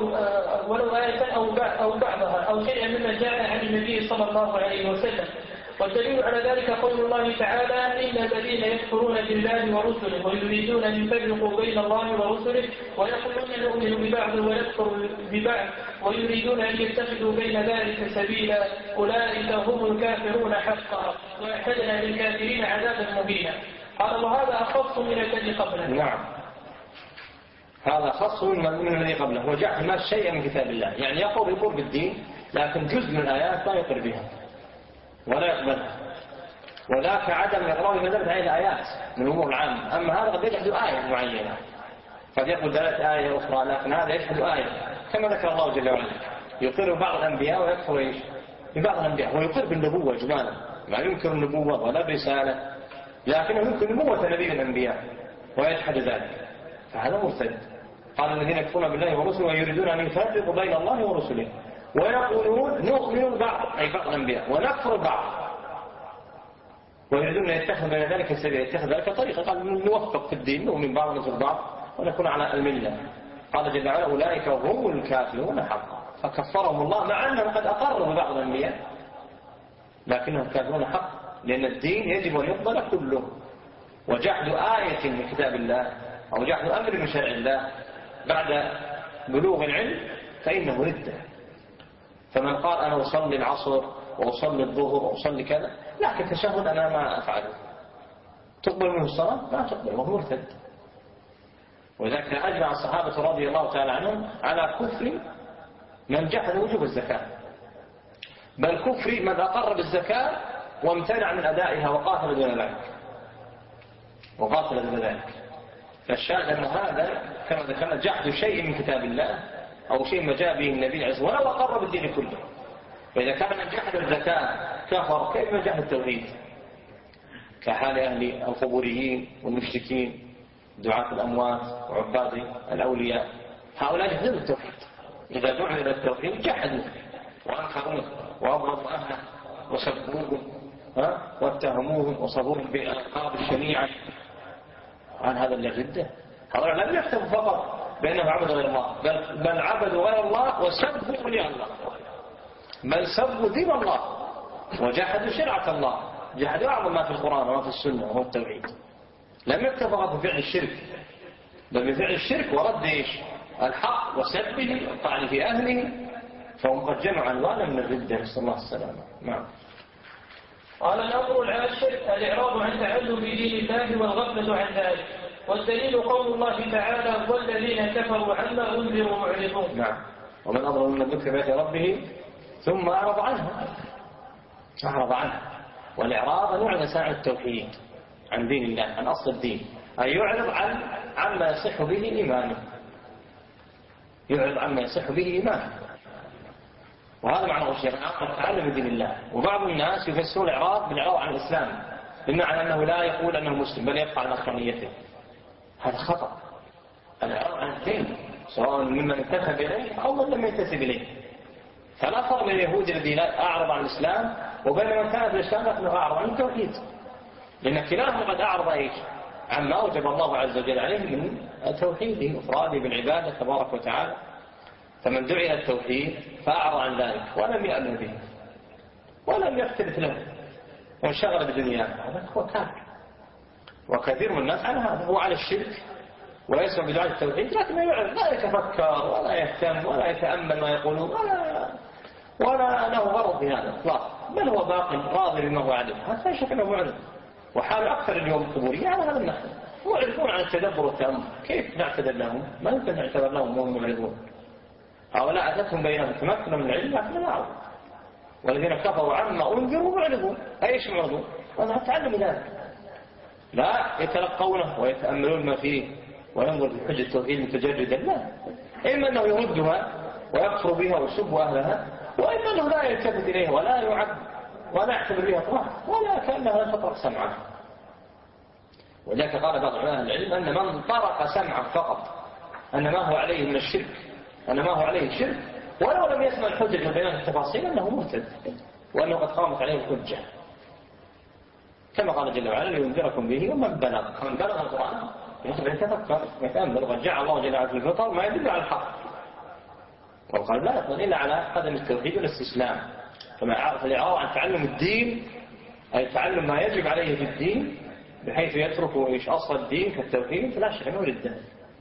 آية أو بعضها أو شيئا مما جاء عن النبي صلى الله عليه وسلم. والدليل على ذلك قول الله تعالى: إن الذين يكفرون بالله ورسله ويريدون أن يفرقوا بين الله ورسله ويقولون نؤمن ببعض ونكفر ببعض ويريدون أن يتخذوا بين ذلك سبيلا أولئك هم الكافرون حقا وأعتدنا للكافرين عذابا مهينا. قال: وهذا أخص من الذي قبله. نعم، هذا خاص من الذي قبله. وجعل ما شيء من كتاب الله، يعني يقول بالدين لكن جزء من الآيات لا يقر بها ولا يقبلها، وذاك عدم إقرار بمثابة هذه الآيات من الأمور العامة. أما هذا قد يجحد آية معينة، قد يقول دلالة آية أخرى، لكن هذا يجحد آية، كما ذكر الله جل وعلا يقر بعض الأنبياء ويكفر ببعض الأنبياء، ويقر بالنبوة إجمالا، ما ينكر النبوة ولا برسالة، لكنه يمكن نبوة نبي الأنبياء ويجحد ذلك، فهذا مرتد. قال: الذين يكفرون بالله ورسله ويريدون أن يفرقوا بين الله ورسله ويقولون نؤمن ببعض، أي بعض الأنبياء، ونكفر بعض ويريدون أن يتخذ بين ذلك سبيلا، يتخذ ذلك طريقة. قال: نوفق في الدين، نؤمن بعض ونكفر بعض ونكون على الملة. قال جل وعلا: أولئك هم الكافرون حقا، فكفرهم الله مع أنهم قد أقروا ببعض الأنبياء لكنهم كافرون حقا، لأن الدين يجب أن يقبل كله. وجحد آية من كتاب الله أو جحد أمر من شرع الله بعد بلوغ العلم فإنه ردة. فمن قال: أنا أصلي العصر وأصلي الظهر وأصلي كذا، لكن تشهد أنا ما أفعله، تقبل منه الصلاة؟ لا تقبل، وهو مرتد. وذلك أجمع الصحابة رضي الله تعالى عنهم على كفر من جحد وجوب الزكاة، بل كفر من أقر بالزكاة وامتنع من أدائها وقاتل دون ذلك. فالشاهد أن هذا كما ذكرنا جحد شيء من كتاب الله أو شيء ما جاء به النبي عليه الصلاة والسلام ولو أقر بالدين كله. فإذا كان من جحد الزكاة كفر، كيف من جحد التوحيد؟ كحال أهل القبوريين والمشركين دعاة الأموات وعباد الأولياء، هؤلاء جحدوا التوحيد. إذا دعوا إلى التوحيد جحدوا وأنكروه وأبغضوا أهله وسبوهم واتهموهم وصفوهم بالألقاب الشنيعة. عن هذا اللي ردة، هؤلاء لم يكتبوا فقط بأنهم عبدوا غير الله، بل عبدوا غير الله وسبوا أولياء الله، بل سبوا دين الله وجحدوا شرعة الله، جحدوا أعظم ما في القرآن وما في السنة وهو التوحيد. لم يكتب فقط بفعل الشرك، بل بفعل الشرك ورد الحق وسبه والطعن في أهله، فهم قد جمعوا أنواعا من الردة، نسأل الله السلامة. نعم. قال: الأمر العاشر: الإعراض عن تعلم دين الله والغفلة عن ذلك. والدليل قول الله تعالى: والذين كفروا عما أنذروا معرضون. نعم. ومن أظلم ممن ذكر بآيات ربه ثم أعرض عنها. والإعراض نوع من أنواع التوحيد عن دين الله، عن أصل الدين، أي يعرض عما يصح به إيمانه، وهذا معنى الشيخ تعلم دين الله. وبعض الناس يفسرون الإعراض بالإعراض عن الإسلام، بمعنى أنه لا يقول أنه مسلم بل يبقى على نصرانيته. هذا خطأ. الإعراض عن الدين سواء ممن انتسب إليه أو من لم ينتسب إليه. فلا فرق بين اليهود الذي أعرض عن الإسلام وبين من كان في الإسلام لكنه أعرض عن التوحيد، لأن كلاهما قد أعرض عما أوجب الله عز وجل عليه من التوحيد إفراده بالعبادة تبارك وتعالى. فمن دعي إلى التوحيد فأعرض عن ذلك ولم يأمن به ولم يختلف له وانشغل بدنياه، هذا هو كافر. وكثير من الناس على هذا، هو على الشرك ويسمع بدعاء التوحيد لكن لا يتفكر ولا يهتم ولا يتأمل ما يقولون ولا له غرض في هذا اطلاقا، بل هو باق راضي بما هو عليه. هذا لا شك انه معرض. وحال اكثر اليوم القبوريين على هذا النحو، معرضون عن التدبر والتأمل. كيف نعتذر لهم؟ ما يمكن نعتذر لهم وهم معرضون. هؤلاء أتتهم بينهم تمكن من العلم لكن لا أعلم. والذين كفروا عما أنذروا معرضون. أيش معرضون؟ وأنا أتعلم ذلك، لا يتلقونه ويتأملون ما فيه وينظر في حجة التوحيد متجردا، لا، إما أنه يردها ويكفر بها ويسب أهلها، وإما أنه لا يلتفت إليها ولا يعد ولا يعتبر بها طرحا ولا كأنها لا تطرق سمعه. ولذلك قال بعض أهل العلم أن من طرق سمعه فقط أن ما هو عليه من الشرك، أن ما هو عليه الشرك ولو لم يسمع الحجة وبيان التفاصيل أنه مرتد وأنه قد قامت عليه الحجة، كما قال جل وعلا: لينذركم به ومن بلغ. من بلغ القرآن يخبر يتفكر ويتأمل، وقد جعل الله جل وعلا في الفطر ما يدل على الحق، والقلب لا يقبل إلا على قدم التوحيد والاستسلام. فالإعراض عن تعلم الدين أي تعلم ما يجب عليه في الدين بحيث يترك أصل الدين كالتوحيد فلا شك أنه ردة.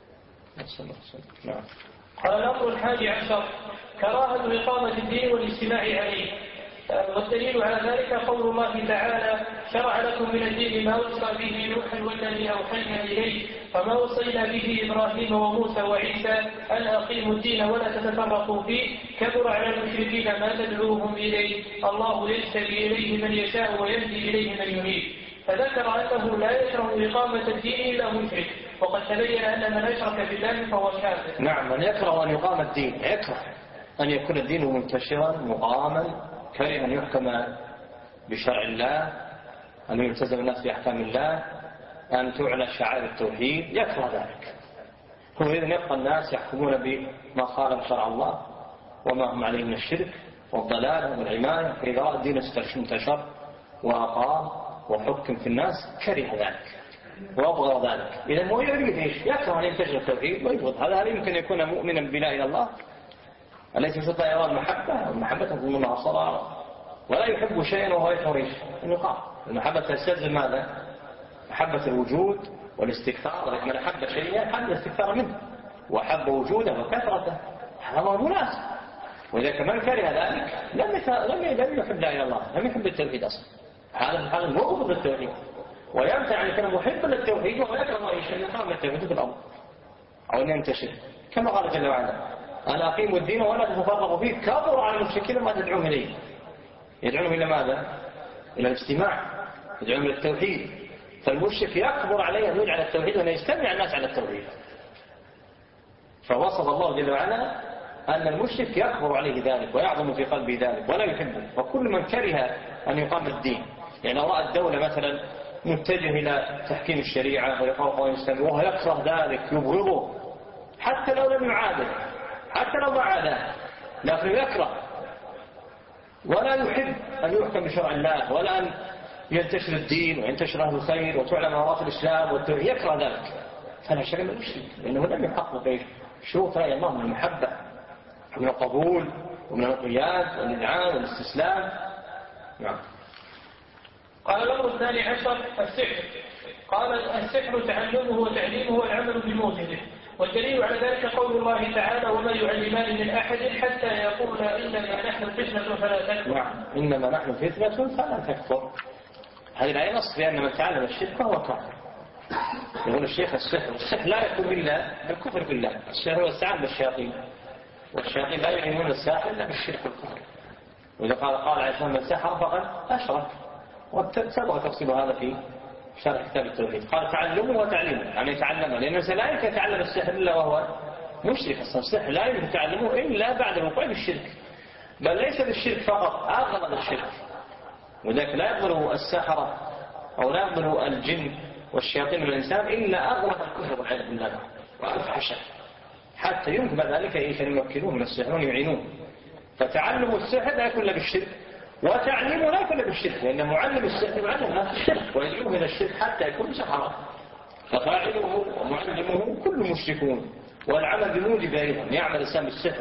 نعم. قال الأمر 11 كراهة إقامة الدين والاجتماع عليه. والدليل على ذلك قول الله تعالى شرع لكم من الدين ما وصى به نوحا والذي أوحينا إليه فما وصينا به إبراهيم وموسى وعيسى أن أقيموا الدين ولا تتفرقوا فيه كبر على المشركين ما تدعوهم إليه الله يجتبي إليه من يشاء ويهدي إليه من ينيب. فذكر أنه لا يكره إقامة الدين إلا مشرك وقد تبين أن من أشرك بالله فهو كافر. نعم من يكره أن يقام الدين يكره أن يكون الدين منتشرا مقاما كره أن يحكم بشرع الله أن يلتزم الناس بأحكام الله أن تعلى شعائر التوحيد يكره ذلك. هو إذن يبقى الناس يحكمون بما خالف شرع الله وما هم عليه من الشرك والضلال والعماية فإذا رأى الدين انتشر وأقام وحكم في الناس كره ذلك وأبغض ذلك. إذن هو يريد إيش؟ يكره أن ينتشر التوحيد ويبغض هذا. هل يمكن يكون مؤمنا بلا إلى الله أليس يستطيع يرى المحبة والمحبة تكون منها صلاة ولا يحب شيئا وهو يكره إيش؟ النقاء. المحبة تستلزم ماذا؟ محبة الوجود والاستكثار. ولكن من أحب شيئا حب الاستكثار منه وأحب وجوده وكثرته هذا هو مناسب. وإذا من كره ذلك لم يحب لا إلى الله لم يحب التوحيد أصلا. هذا مبغض للتوحيد ويمتع أن يكون محبا للتوحيد وهو يكره أي شيء يقام التوحيد في الأرض أو أن ينتشر كما قال جل وعلا أن أقيموا الدين ولا تتفرقوا فيه كبر على المشركين ما تدعوهم إليه. يدعوهم إلى ماذا؟ إلى الاجتماع يدعوهم إلى التوحيد. فالمشرك يكبر عليه أن يجعل التوحيد وأن يجتمع الناس على التوحيد. فوصف الله جل وعلا أن المشرك يكبر عليه ذلك ويعظم في قلبه ذلك ولا يحبه. وكل من كره أن يقام الدين يعني رأى الدولة مثلا متجه إلى تحكيم الشريعة وإقامة قوانين الإسلام وهو يكره ذلك يبغضه حتى لو لم يعادل حتى لو ما عاداه لكن يكره ولا يحب أن يحكم بشرع الله ولا أن ينتشر الدين وينتشر أهل الخير وتعلم أمارات الإسلام والتوحيد يكره ذلك فلا شك أنه مشرك لأنه لم يحقق شروط رأي الله من المحبة ومن القبول ومن الانقياد والإذعان والاستسلام. نعم. قال الأمر 12 السحر. قال السحر تعلمه وتعليمه والعمل بموجبه. والدليل على ذلك قول الله تعالى وما يعلمان من أحد حتى يقولا إنما نحن فتنة فلا تكفر. نعم إنما نحن فتنة فلا تكفر. هذه الآية نص بأن من تعلم الشرك فهو كافر. يقول الشيخ السحر لا يكون إلا بالكفر بالله. السحر هو استعان بالشياطين والشياطين لا يعلمون الساحر إلا بالشرك والكفر. وإذا قال عليه السلام من سحر فقد أشرك وسبق تفصيل هذا في شرح كتاب التوحيد. قال تعلمه وتعليمه يعني يتعلمه لأنه لا يمكن يتعلم السحر إلا وهو مشرك. أصلا السحر لا يمكن تعلمه إلا بعد الوقوع بالشرك بل ليس بالشرك فقط أغلب الشرك. وذلك لا يقبل السحرة أو لا يقبل الجن والشياطين من الإنسان إلا أغلب الكفر والعياذ بالله وأفحشه حتى يمكن بعد ذلك أن يمكنوه من السحر ويعينوه. فتعلم السحر لا يكون إلا بالشرك وتعليمه لا يكون بالشرك لأن معلم السحر معلم هذا الشرك ويدعوه إلى الشرك حتى يكون سحرا. ففاعله ومعلمه كل مشركون والعمل بموجب أيضا يعمل الإنسان بالسحر.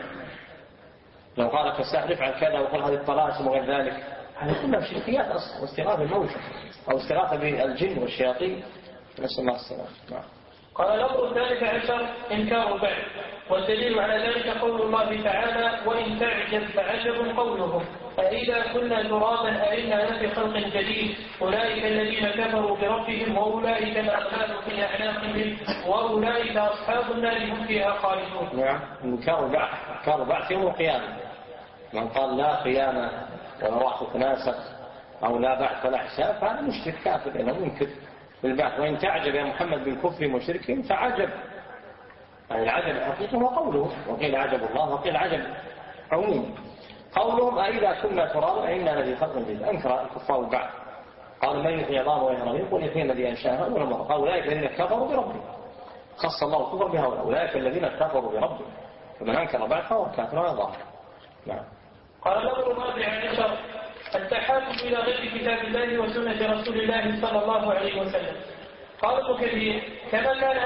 لو قال كالسحر افعل كذا وقال هذه الطلاسم وغير ذلك هذه كلها شركيات أصلا واستغاثة بالموت أو استغاثة بالجن والشياطين نسأل الله السلامة. قال الأمر 13 إنكار البعث. والدليل على ذلك قول الله تعالى وإن تعجب فعجب قولهم أإذا كنا ترابا أئنا لفي خلق جديد أولئك الذين كفروا بربهم وأولئك الأغلال في أعناقهم وأولئك أصحاب النار هم فيها خالدون. نعم إنكار البعث يوم القيامة. من قال لا قيامة ولا راح تناسخ أو لا بعث ولا حساب فهذا مشرك كافر لأنه ينكر بالبعث. وإن تعجب يا محمد بالكفر وشركهم فعجب يعني العجب الحقيقي هو قوله وقيل عجب الله وقيل عجب عموم. قولهم أئذا كنا ترابا إنا الذي خلق جديد أنكر الكفار البعث. قالوا من يحيي العظام وهي رميم قل يحيي الذي أنشأها أول مرة. قال أولئك الذين كفروا بربهم خص الله الكفر بهؤلاء أولئك الذين كفروا بربهم فمن أنكر بعث فهو كافر ظاهر. نعم. قال الأمر 14 التحاكم إلى غير كتاب الله وسنة رسول الله صلى الله عليه وسلم. قال ابن كثير كما كان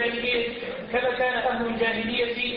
أهل الجاهلية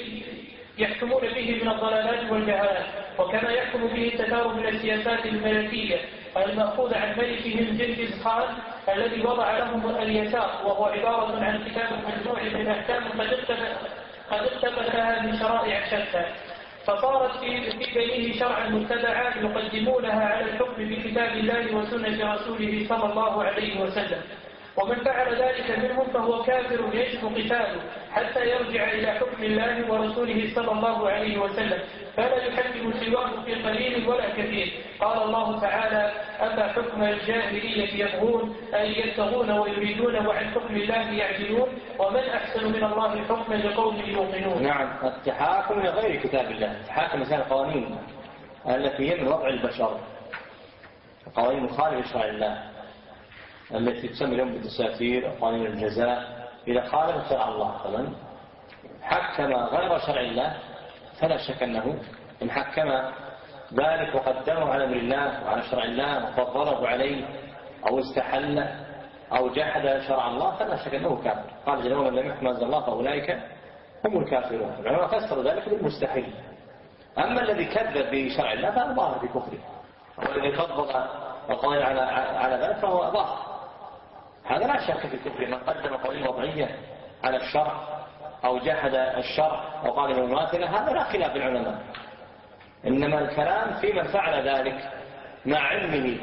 يحكمون به من الضلالات والجهالات وكما يحكم به التتار من السياسات الملكية المأخوذ عن ملكهم جنكيز خان الذي وضع لهم اليسار، وهو عبارة عن كتاب مجموع من أحكام قد اقتبسها من شرائع شتى، فصارت في بينه شرعا متبعا يقدمونها على الحكم بكتاب الله وسنة رسوله صلى الله عليه وسلم. ومن فعل ذلك منهم فهو كافر يجب قتاله حتى يرجع إلى حكم الله ورسوله صلى الله عليه وسلم، فلا يحكم سواه في قليل ولا كثير. قال الله تعالى: أفحكم الجاهلية يبغون أي يبتغون ويريدون وعن حكم الله يعدلون ومن أحسن من الله حكما لقوم يؤمنون. نعم، التحاكم لغير كتاب الله، التحاكم مثل القوانين التي هي من وضع البشر، قوانين مخالفة لشرع الله التي تسمى اليوم بالدساتير قوانين الجزاء، إذا خالف شرع الله فمن حكم غير شرع الله فلا شك أنه إن حكم ذلك وقدمه على أمر الله وعلى شرع الله وفضله عليه أو استحل أو جحد شرع الله فلا شك أنه كافر. قال جل وعلا: لم يحكم أنزل الله فأولئك هم الكافرون. العلماء فسروا ذلك بالمستحيل. أما الذي كذب بشرع الله فهو ظاهر في كفره، والذي فضل القوانين على ذلك فهو ظاهر. هذا لا شك في الكفر. من قدم قوانين وضعية على الشرع أو جحد الشرع وقال بالمماثلة هذا لا خلاف العلماء، إنما الكلام في من فعل ذلك مع علمه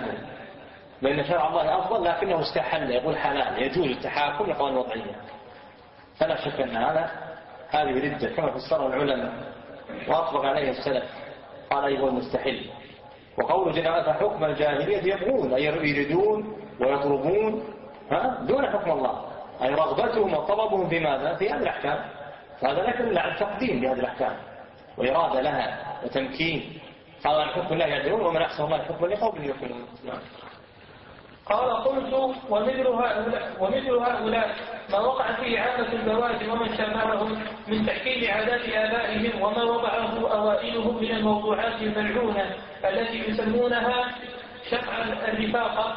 بأن شرع الله أفضل لكنه استحل، يقول حلال يجوز التحاكم لقوانين وضعية، فلا شك أن هذه ردة كما فسره العلماء وأطلق عليه السلف، قال أيضا مستحيل. وقوله جل وعلا: فحكم الجاهلية يبغون أي يريدون ويطلبون دون حكم الله، أي رغبتهم وطلبهم بماذا؟ في هذه الأحكام، فهذا لكن إلا عن تقديم لهذه الأحكام وإرادة لها وتمكين. قال عن حكم الله يعدلون ومن أحسن الله حكما لقوم يؤمنون. قال: قلت: ومثل هؤلاء ما وقع فيه عامة البوادي ومن شابههم من تحكيم عادات آبائهم وما وضعه أوائلهم من الموضوعات الملعونة التي يسمونها شرع الرفاقة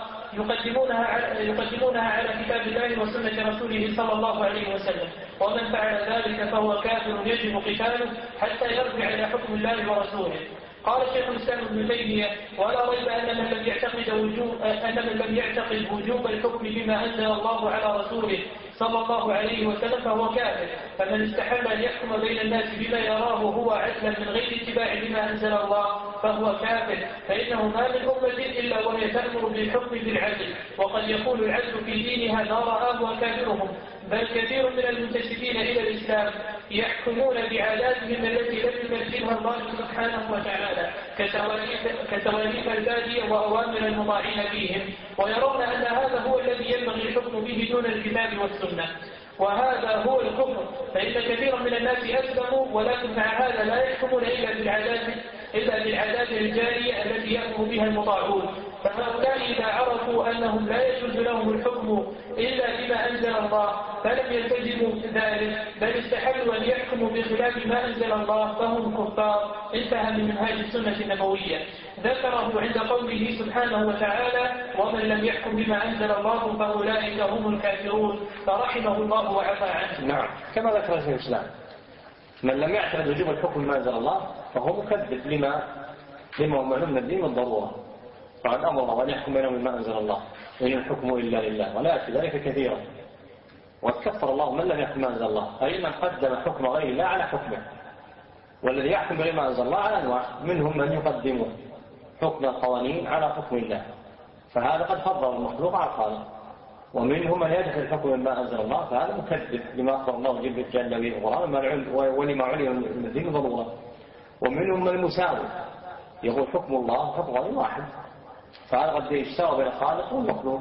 يقدمونها على كتاب الله وسنة رسوله صلى الله عليه وسلم، ومن فعل ذلك فهو كافر يجب قتاله حتى يرجع إلى حكم الله ورسوله. قال شيخ الإسلام ابن تيمية: ولا ريب أن من لم يعتقد وجوب الحكم بما أنزل الله على رسوله صلى الله عليه وسلم فهو كافر. فمن استحل أن يحكم بين الناس بما يراه هو عدلا من غير اتباع بما أنزل الله فهو كافر، فإنه ما من أمة إلا وهي تأمر بالحكم بالعدل، وقد يكون العدل في دينها ما رآه وكافرهم، بل كثير من المنتسبين إلى الإسلام يحكمون بعاداتهم التي لم يمثلها الله سبحانه وتعالى كتواليف البادية وأوامر المطاعين فيهم، ويرون أن هذا هو الذي ينبغي الحكم به دون الكتاب والسنة، وهذا هو الكفر. فإن كثيرا من الناس أسلموا ولكن مع هذا لا يحكمون إلا بالعادات الجارية التي يأمر بها المطاعون. فهؤلاء إذا عرفوا أنهم لا يجوز لهم الحكم إلا بما أنزل الله فلم يلتزموا ذلك، بل استحلوا أن يحكموا بخلاف ما أنزل الله فهم كفار. انتهى من منهاج السنة النبوية. ذكره عند قوله سبحانه وتعالى: ومن لم يحكم بما أنزل الله فأولئك هم الكافرون، فرحمه الله وعفى عنه. نعم، كما ذكر شيخ الإسلام: من لم يعتقد وجوب الحكم بما أنزل الله فهو مكذب لما هو معلوم من الدين بالضرورة، فقد أمر الله أن يحكم بينهم بما أنزل الله وإن الحكم إلا لله، ولا يأتي ذلك كثيرا. وكفر الله من لم يحكم بما أنزل الله، أي من قدم حكم غير الله على حكمه. والذي يحكم بما أنزل الله على أنواع، منهم من يقدم حكم القوانين على حكم الله، فهذا قد فضل المخلوق على الخالق. ومنهم من يدخل الحكم بما أنزل الله، فهذا مكذب لما أخبر الله جل به القرآن ولما علم من الدين ضرورة. ومنهم من المساوي يقول حكم الله حكم غير واحد، فهذا قد يشترى بين الخالق والمخلوق.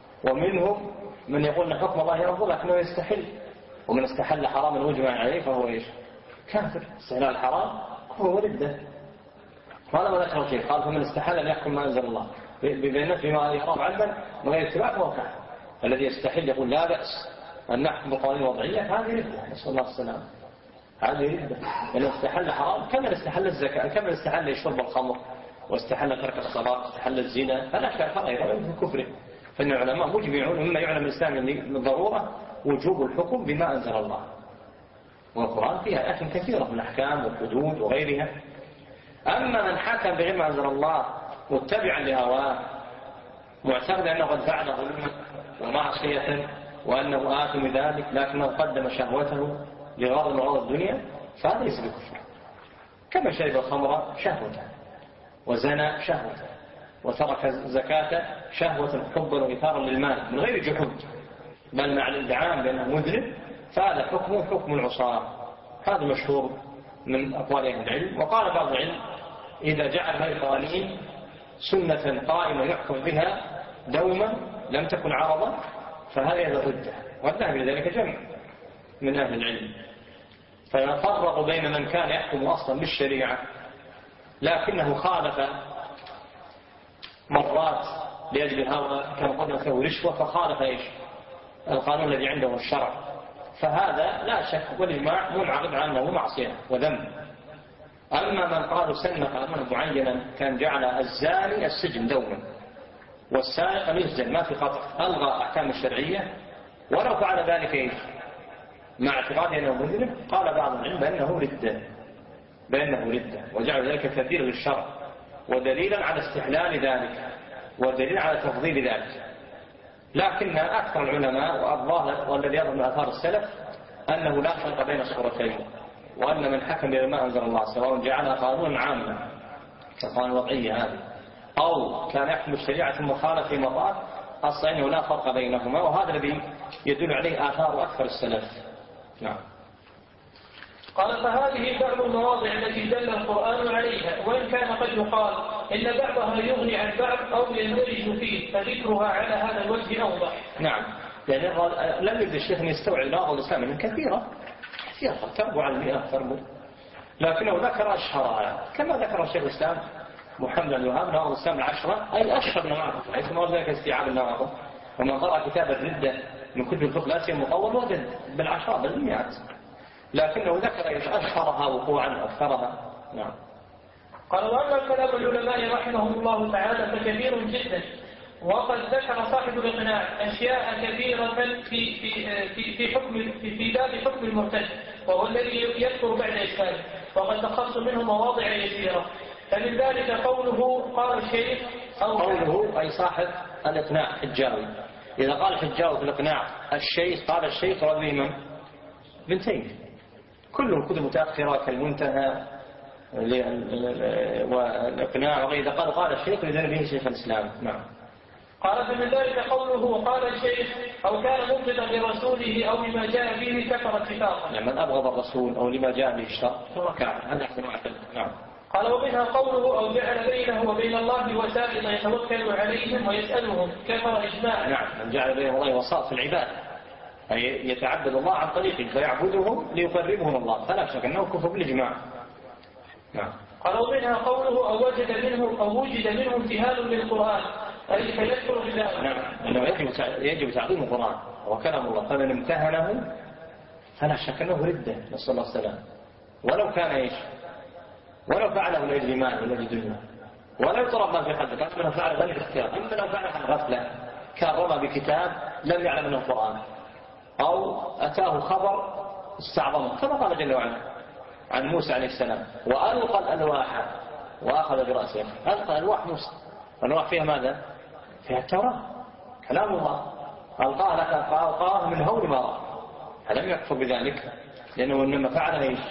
ومنهم من يقول ان حكم الله أفضل لكنه يستحل، ومن استحل حراما مجمع عليه فهو ايش؟ كافر. استحلال الحرام هو ردة. هذا ما ذكر شيء، قال: فمن استحل ان يحكم ما انزل الله بنفي ما يرام عدلا من غير اتباع فهو كافر. الذي يستحل يقول لا بأس ان نحكم بقوانين وضعية، هذه ردة، نسأل الله السلامة. هذه ردة، لأنه استحل حرام كما استحل الزكاة، كما استحل شرب الخمر واستحل ترك الصلاة واستحل الزنا، فلا شك غيره من كفره. فإن العلماء مجمعون مما يعلم الإسلام من ضرورة وجوب الحكم بما أنزل الله، والقرآن فيها آيات كثيرة من الأحكام والحدود وغيرها. أما من حكم بغير ما أنزل الله متبعا لهواه معتقدا أنه قد فعل ظلما ومعصية وأنه آثم ذلك، لكنه قدم شهوته لغرض من غرض الدنيا، فهذا ليس بكفر. كما شرب الخمر شهوة وزنى شهوة وترك الزكاة شهوة حبا وإثارا للمال من غير جحود، بل مع الادعاء بأنه مذنب، فهذا حكم العصاة. هذا مشهور من أقوال أهل العلم. وقال بعض العلم إذا جعل هذه القوانين سنة قائمة يحكم بها دوما لم تكن عرضا فهذا ضده، والذهب إلى ذلك جمع من أهل العلم. فيفرق بين من كان يحكم أصلا بالشريعة لكنه خالف مرات لأجل الهوى كان قد له رشوة فخالف إيش القانون الذي عنده الشرع، فهذا لا شك والإجماع منعقد عنه معصية وذنب. أما من قالوا سن قانونا معينا كان جعل الزاني السجن دوما والسارق يسجن ما في قطع، ألغى أحكام الشرعية ولو فعل ذلك إيش مع اعتقاد أنه مذنب. قال بعض العلم بأنه ردة وجعل ذلك تبديلا للشرع ودليلا على استحلال ذلك ودليلا على تفضيل ذلك. لكن أكثر العلماء والظاهر والذي يظهر من آثار السلف أنه لا فرق بين الصورتين، وأن من حكم بما ما أنزل الله سواء جعلها قانونا عاما كقانون وضعية هذه أو كان يحكم الشريعة المخالفة في مطاف أصلا أنه لا فرق بينهما، وهذا الذي يدل عليه آثار أكثر السلف. نعم. قال فهذه بعض المواضع التي دل القرآن عليها، وإن كان قد يقال إن بعضها يغني عن بعض أو يندرج فيه، فذكرها على هذا الوجه أوضح. نعم، يعني لم يجد الشيخ أن يستوعب النظر الإسلامي من كثيرة تربو على 100 تربو، لكنه ذكر أشهرها كما ذكر الشيخ الإسلام محمد بن وهاب نواقض الإسلام العشرة أي أشهر نواقض، حيث ما ذلك استيعاب النواقض. ومن قرأ كتاب الردة من كتب الفقه الآسيوي المطول وجد بالعشرات بل بالمئات، لكنه ذكر أشهرها وقوعا أكثرها. نعم. قال وأما كلام العلماء رحمهم الله تعالى فكثير جدا، وقد ذكر صاحب الإقناع أشياء كثيرة في باب حكم المرتد وهو الذي يذكر بعد إشكاله، وقد تخص منه مواضع يسيرة. فمن ذلك قوله قال الشيخ أو قوله أي صاحب الإقناع حجاوي. إذا قال حجاوي في الإقناع الشيخ قال الشيخ رضي من ابن تيمية، كلهم كتب متأخرة كالمنتهى والإقناع وغيره. إذا قال الشيخ لذلك به شيخ الإسلام. نعم. قال فمن ذلك قوله قال الشيخ أو كان مبغضا لرسوله أو لما جاء به كفر اتفاقا. يعني من أبغض الرسول أو لما جاء به الشر فهو كافر. هذا نعم. قال ومنها قوله أو جعل بينه وبين الله وسائط يتوكل عليهم ويسألهم كفر إجماعا. نعم، من جعل بين الله وسائط في العباد أي يتعبد الله عن طريقه فيعبدهم ليقربهم الله، فلا شك أنه كفر بالإجماع. نعم. قال ومنها قوله أو وجد منه امتهان للقرآن أي فيذكر بذلك. نعم، أنه يجب تعظيم القرآن وكلام الله، فمن امتهنه فلا شك أنه ردة نسأل الله السلام، ولو كان إيش ولو فعله لأجل مال ولأجل دنيا ولو طرب ما في قلبه كأنه فعل ذلك اختيار. أما لو فعل عن غفلة كان رمى بكتاب لم يعلم أنه القرآن أو أتاه خبر استعظمه كما قال جل وعلا عن موسى عليه السلام وألقى الألواح وأخذ برأسه. ألقى الألواح موسى، الألواح فيها ماذا؟ فيها التوراة كلام الله، ألقاه من هول ما رأى، فلم يكفر بذلك لأنه إنما فعل إيش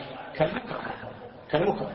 كالمكره.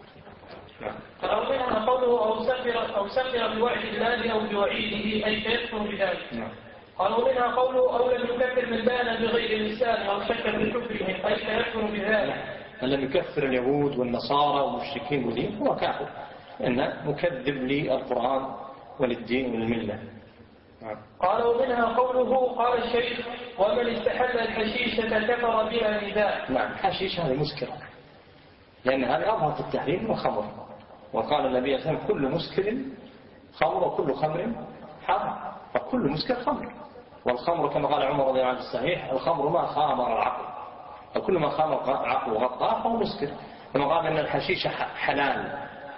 قالوا منها قوله أو سخر بوعد الله أو بوعيده أي فيكفر بذلك. قالوا منها قوله أو لم يكفر من بان بغير اللسان أو شك بكفرهم أي فيكفر بذلك. من لم يكفر اليهود والنصارى والمشركين بالدين هو كافر، إنه مكذب للقرآن وللدين والملة. قالوا منها قوله قال الشيخ ومن استحل الحشيشة كفر بها نداء. نعم، الحشيش هذه مسكرة لأن هذا أظهر في التحريم والخمر، وقال النبي صلى الله عليه وسلم كل مسكر خمر وكل خمر حرام، فكل مسكر خمر، والخمر كما قال عمر رضي الله عنه الصحيح الخمر ما خامر العقل، فكل ما خامر العقل وغطاه فهو مسكر. كما قال أن الحشيشة حلال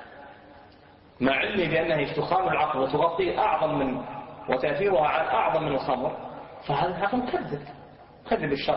مع علمي بأنها تخامر العقل وتغطيه أعظم من وتأثيرها أعظم من الخمر، فهذا حق كذب الشر.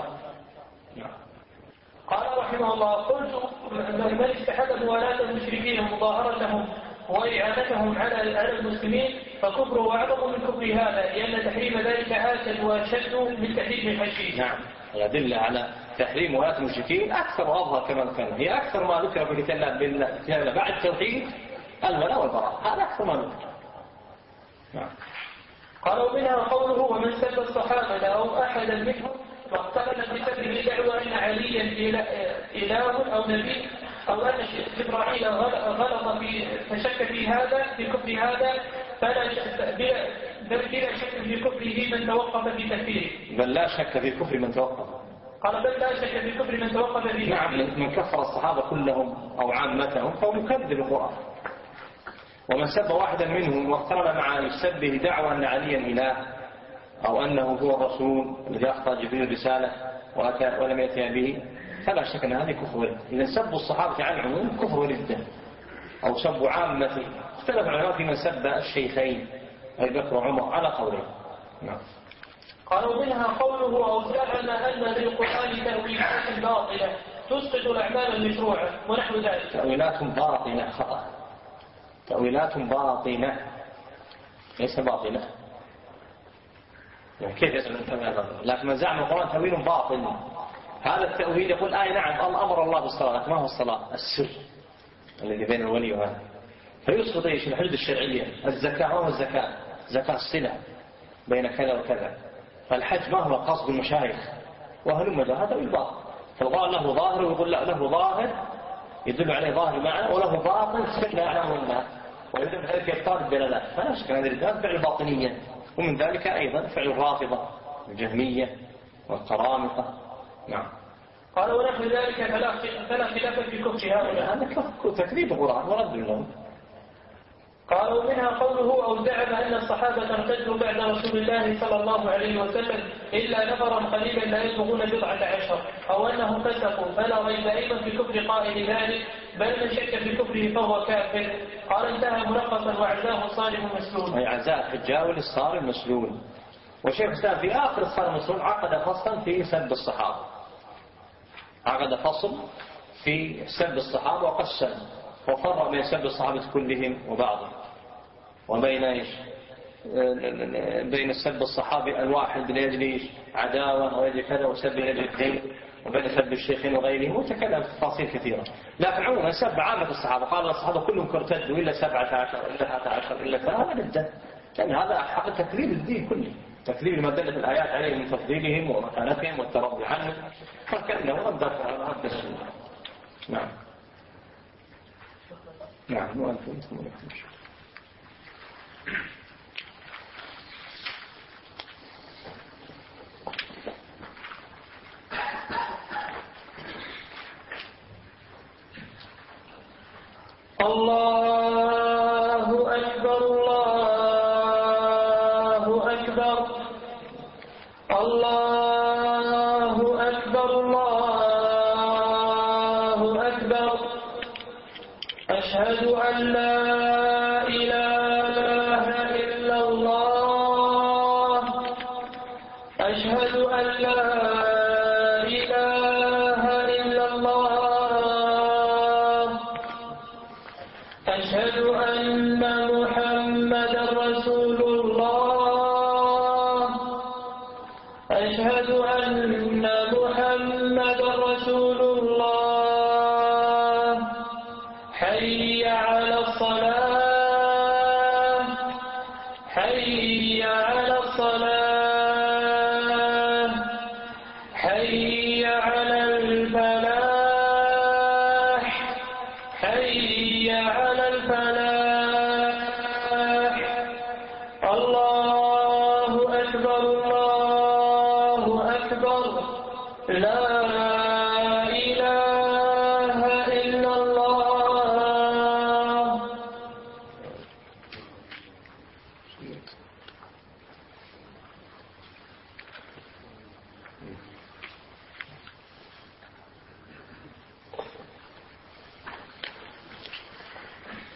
قال رحمه الله قلت من استحب موالاة المشركين ومظاهرتهم وإعانتهم على المسلمين فكفره أعظم من كفر هذا، لأن تحريم ذلك آكد وأشد من تحريم الحشيش. نعم، الأدلة على تحريم ولاة المشركين أكثر وأظهر كما كان، هي أكثر ما ذكر في كتاب الله بعد التوحيد الولاء والبراء، هذا أكثر ما ذكر. نعم. قالوا منها قوله ومن سب الصحابة أو أحدا منهم واقترن بسببه دعوى أن عليا إله أو نبي أو أن جبرائيل غلط فشك في هذا في كفر هذا بلا شك في كفره من توقف في تكفيره. بل لا شك في كفر من توقف. قال بل لا شك في كفر من توقف في تكفيره. نعم، من كفر الصحابة كلهم أو عامتهم فهو يكذب القرآن. ومن سب واحدا منهم واقترن مع سبه دعوى أن عليا إله أو أنه هو الرسول الذي أخطأ جبريل الرسالة ولم يأتي به فلا شك أن هذه كفر. إذا سبوا الصحابة على العموم كفر ردة، أو سبوا عامة. اختلف العلماء في من سب الشيخين أبي بكر وعمر على قولين. نعم. قالوا منها قوله أو زعم أن للقرآن تأويلات باطلة تسقط الأعمال المشروعة ونحو ذلك. تأويلات باطلة خطأ، تأويلات باطلة ليس باطلة. يعني كيف يسأل التأويل؟ لكن من زعم القرآن تأويل باطل، هذا التأويل يقول نعم أمر الله بالصلاة، ما هو الصلاة؟ السر الذي بين الولي وهذا، فيسقط ايش؟ الحدود الشرعية. الزكاة ما هو الزكاة؟ زكاة الصلة بين كذا وكذا. فالحج ما هو قصد المشايخ وهلم هذا تأويل باطل. فالقرآن له ظاهر ويقول له ظاهر يدل عليه ظاهر معنى وله باطن سر يعلمه الناس ويدل ذلك يختار الدلالات. فلا شك أن هذا فعل باطنية، ومن ذلك أيضا فعل الرافضة الجهمية والقرامطة. نعم. قال ونحو ذلك فلا خلاف في كفر هؤلاء. هذا تكذيب القرآن ورد لهم. قالوا منها قوله أو زعم أن الصحابة ارتدوا بعد رسول الله صلى الله عليه وسلم إلا نفرا قليلا لا يبلغون 19 أو أنهم فسقوا فلا ريب أيضا في كفر قائل ذلك بل من شك في كفره فهو كافر. قال انتهى ملخصا وعزاه الصارم المسلول. أي عزاء الحجاوي الصارم المسلول. وشيخ الإسلام في آخر الصارم المسلول عقد فصلا في سب الصحابة، عقد فصل في سب الصحابة وقسم وفرق بين سب الصحابة كلهم وبعضهم، وبين ايش؟ بين سب الصحابي الواحد لأجل عداوة أو أجل كذا وسب لأجل الدين، وبين سب الشيخين وغيرهم، وتكلم في تفاصيل كثيرة. لكن عموما سب عامة الصحابة، قال الصحابة كلهم ارتدوا إلا 17 إلا 11 إلا 3 هذا ردة، لأن هذا حق تكذيب الدين كله، تكذيب ما دلت الآيات عليه من تفضيلهم ومكانتهم والترضي عنهم، فكأنه رد السنة. نعم. نعم. وأنتم الله أكبر الله أكبر الله أكبر الله أكبر أشهد أن لا إله إلا الله أشهد أن لا إله إلا الله أشهد أن محمدا رسول الله أشهد أن محمدا رسول الله حي على الصلاة حي على الصلاة حي على الفلاح حي على الفلاح الله أكبر الله أكبر لا إله إلا الله.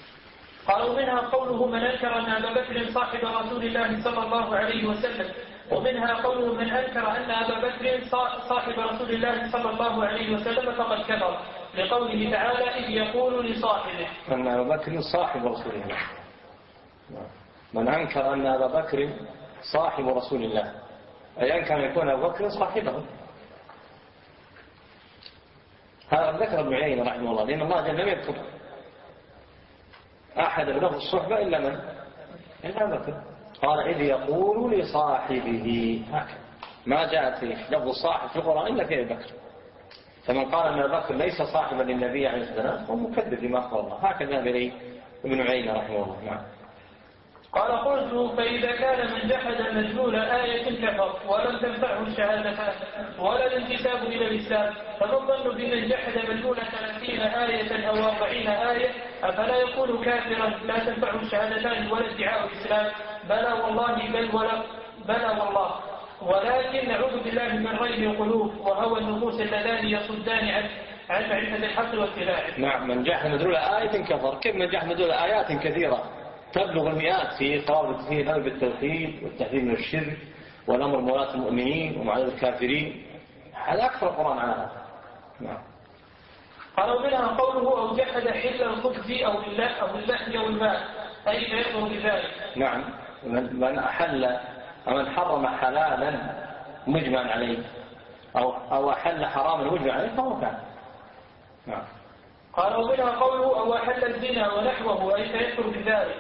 قالوا منها قوله من أنكر أن أبا بكر صاحب رسول الله صلى الله عليه وسلم ومنها قوله من أنكر أن أبا بكر صاحب رسول الله صلى الله عليه وسلم فقد كفر، لقوله تعالى إذ يقول لصاحبه أن أبا بكر صاحب رسول الله. من أنكر أن أبا بكر صاحب رسول الله أي أن كان يكون أبا بكر صاحبه. هذا ذكر ابن عيينة رحمه الله، لأن الله جل لم يذكر أحد له الصحبة إلا من؟ إلا أبا بكر. قال إذ يقول لصاحبه، ما جاءت لفظ الصاحب في القرآن إلا في أبي بكر. فمن قال أن أبا بكر ليس صاحبا للنبي عليه الصلاة والسلام هو مكذب لما أخبر الله. هكذا إليه ابن عيينة رحمه الله. نعم. قال قلت فإذا كان من جحد مدلول آية كفر ولم تنفعه الشهادتان ولا الانتساب إلى الإسلام، فما الظن بمن جحد مدلول 30 آية أو 40 آية؟ أفلا يكون كافرا لا تنفعه الشهادتان ولا ادعاء الإسلام؟ بلى والله بلى والله، ولكن نعوذ بالله من ريب القلوب وهوى النفوس اللذان يصدان عن معرفة الحق واتباعه. نعم. من جحد مدلول آية كفر. كيف من جحد مدلول آيات كثيرة تبلغ المئات في قواعد كثير، الأمر بالتوحيد والتحذير من الشرك والأمر بمولاة المؤمنين ومعاذ الكافرين، هذا أكثر القرآن على هذا. نعم. قالوا منها قوله أو جحد حل الخبز أو اللحم أو الماء أي فيكفر بذلك. نعم. من أحل أو من حرم حلالا مجمع عليه أو أحل حراما مجمع عليه فهو كافر. نعم. قالوا منها قوله أو أحل الزنا ونحوه أي فيكفر بذلك.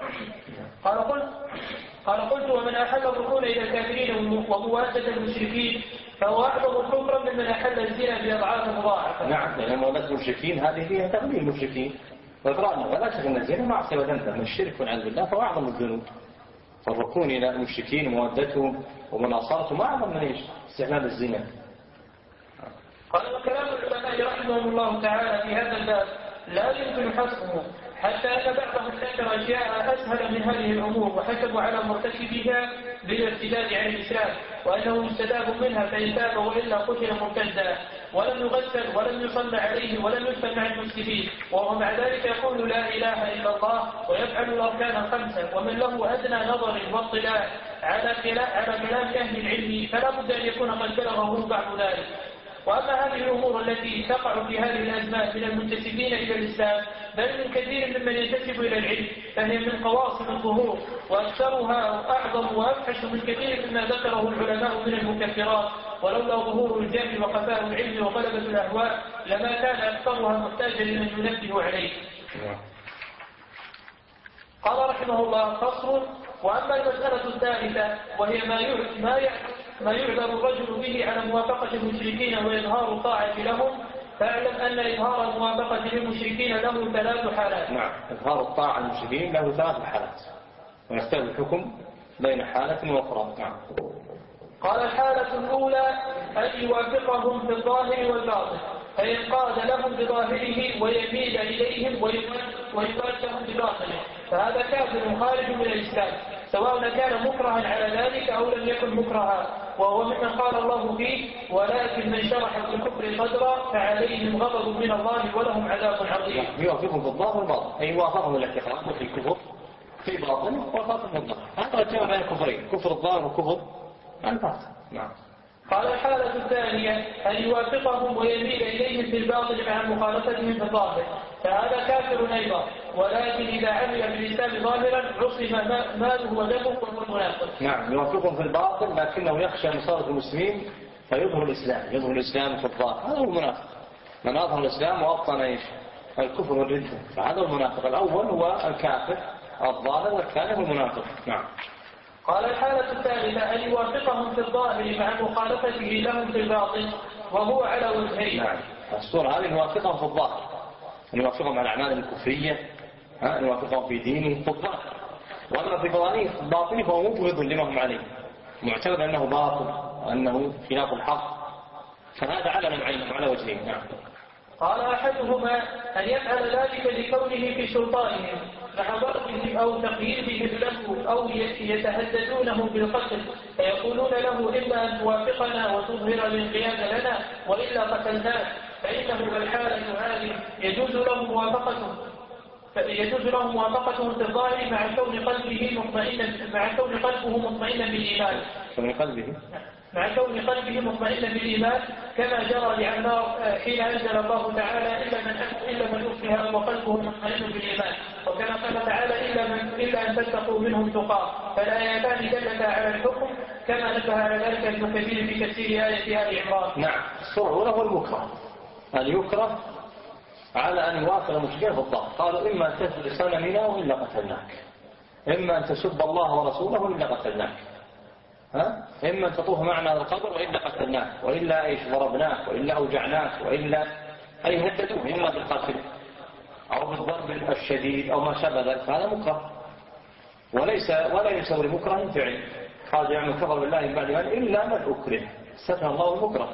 قال قلت ومن أحل الركون إلى الكافرين ومواسة المشركين فهو أعظم كفرا ممن أحل الزنا بأضعاف مضاعفة. نعم. لأن مواسة المشركين هذه فيها تغليل المشركين وإغراءنا، ولا شك أن الزنا معصية وذنب من الشرك والعياذ بالله فهو أعظم الذنوب. فالركون إلى المشركين ومودتهم ومناصرتهم أعظم من إيش؟ استحلال الزنا. قال وكلام العلماء رحمهم الله تعالى في هذا الباب لا يمكن حصره، حتى أن بعضهم ذكر أشياء أسهل من هذه الأمور وحسبوا على مرتكبها بالارتداد عن الإسلام، وأنه يستتاب منها فإن تاب وإلا قتل مرتدا ولم يغسل ولم يصلى عليه ولم يدفن مع المسلمين، وهو مع ذلك يقول لا إله إلا الله ويفعل الأركان الخمسة. ومن له أدنى نظر واطلاع على كلام أهل العلم فلا بد أن يكون قد بلغه بعض ذلك. وأما هذه الأمور التي تقع في هذه الأزمان من المنتسبين إلى الإسلام بل من كثير ممن ينتسب إلى العلم فهي من قواصم الظهور، وأكثرها أعظم وأفحش من كثير مما ذكره العلماء من المكفرات، ولولا ظهور الجهل وخفاء العلم وغلبة الأهواء لما كان أكثرها محتاجا لمن ينبه عليه. قال رحمه الله فصل. وأما المسألة الثالثة وهي ما يعذر الرجل به على موافقة المشركين وإظهار الطاعة لهم، فاعلم أن إظهار الموافقة للمشركين له 3 حالات. نعم. إظهار الطاعة للمشركين له 3 حالات ويختلف الحكم بين حالة وأخرى. نعم. قال الحالة الأولى أن يوافقهم في الظاهر والباطن، فإن قاد لهم بظاهره ويميل إليهم ويوالهم بباطنه فهذا كافر خارج من الإسلام، سواء كان مكرها على ذلك أو لم يكن مكرها، وهو ممن قال الله فيه ولكن من شرح بالكفر صدرا فعليهم غضب من الله ولهم عذاب عظيم. يوافقهم في الظاهر والباطن أي وافقهم الاعتقاد في الكفر في باطن وباطن في الظاهر. هذا الجمع بين الكفرين، كفر الظاهر وكفر الباطن. نعم. قال الحالة الثانية أن يوافقهم ويميل إليهم في الباطل مع مخالفتهم في الظاهر فهذا كافر أيضا، ولكن إذا عمل بالإسلام ظاهرا عصم ماله ودمه وهو منافق. نعم. يوافقهم في الباطل لكنه يخشى مصالح المسلمين فيظهر الإسلام في الظاهر، هذا هو المنافق. من أظهر الإسلام وأبطن إيش؟ الكفر والردة، فهذا هو المنافق. الأول هو الكافر الظاهر والثاني هو المنافق. نعم. قال الحالة الثالثة أن يوافقهم في الظاهر مع مخالفته لهم في الباطن وهو على وجهين. نعم. الصورة هذه نوافقهم في الظاهر، نوافقهم على الأعمال الكفرية، نوافقهم في دينهم في الظاهر، وأما في باطنه فهو مبغض لما هم عليه، معتقد أنه باطل وأنه خلاف الحق، فهذا على نوعين على وجهين. نعم. قال أحدهما أن يفعل ذلك لكونه في سلطانهم مع ضربهم أو تقييدهم له أو يتهددونه بالقتل فيقولون له إما أن توافقنا وتظهر الانقياد لنا وإلا قتلناك، فإنه بالحالة هذه يجوز له موافقته يجوز له موافقتهم في الظاهر مع كون قلبه مطمئنا بالإيمان. مع كون قلبه مطمئنا بالإيمان كما جرى لعمار حين أنزل الله تعالى إلا من أكره وقلبه مطمئن بالإيمان، وكما قال تعالى إلا أن تتقوا منهم تقاه، فالآيتان دلتا على الحكم كما نبه على ذلك ابن كثير في تفسير آية آل عمران. نعم. الصور هو المكره، أن يكره على أن يوافق المشركين في الظاهر. قالوا إما أن تسجد صنمنا وإلا قتلناك، إما أن تسب الله ورسوله وإلا قتلناك، إما أن تطوف معنا القبر وإلا قتلناك، وإلا إيش ضربناك، وإلا أوجعناك، وإلا أي هددوه إما بالقتل أو بالضرب الشديد أو ما شابه ذلك. هذا مكره ولا يسوي مكره فعل. قال يعني كفر بالله من بعد إلا من أكره، استثنى الله المكره،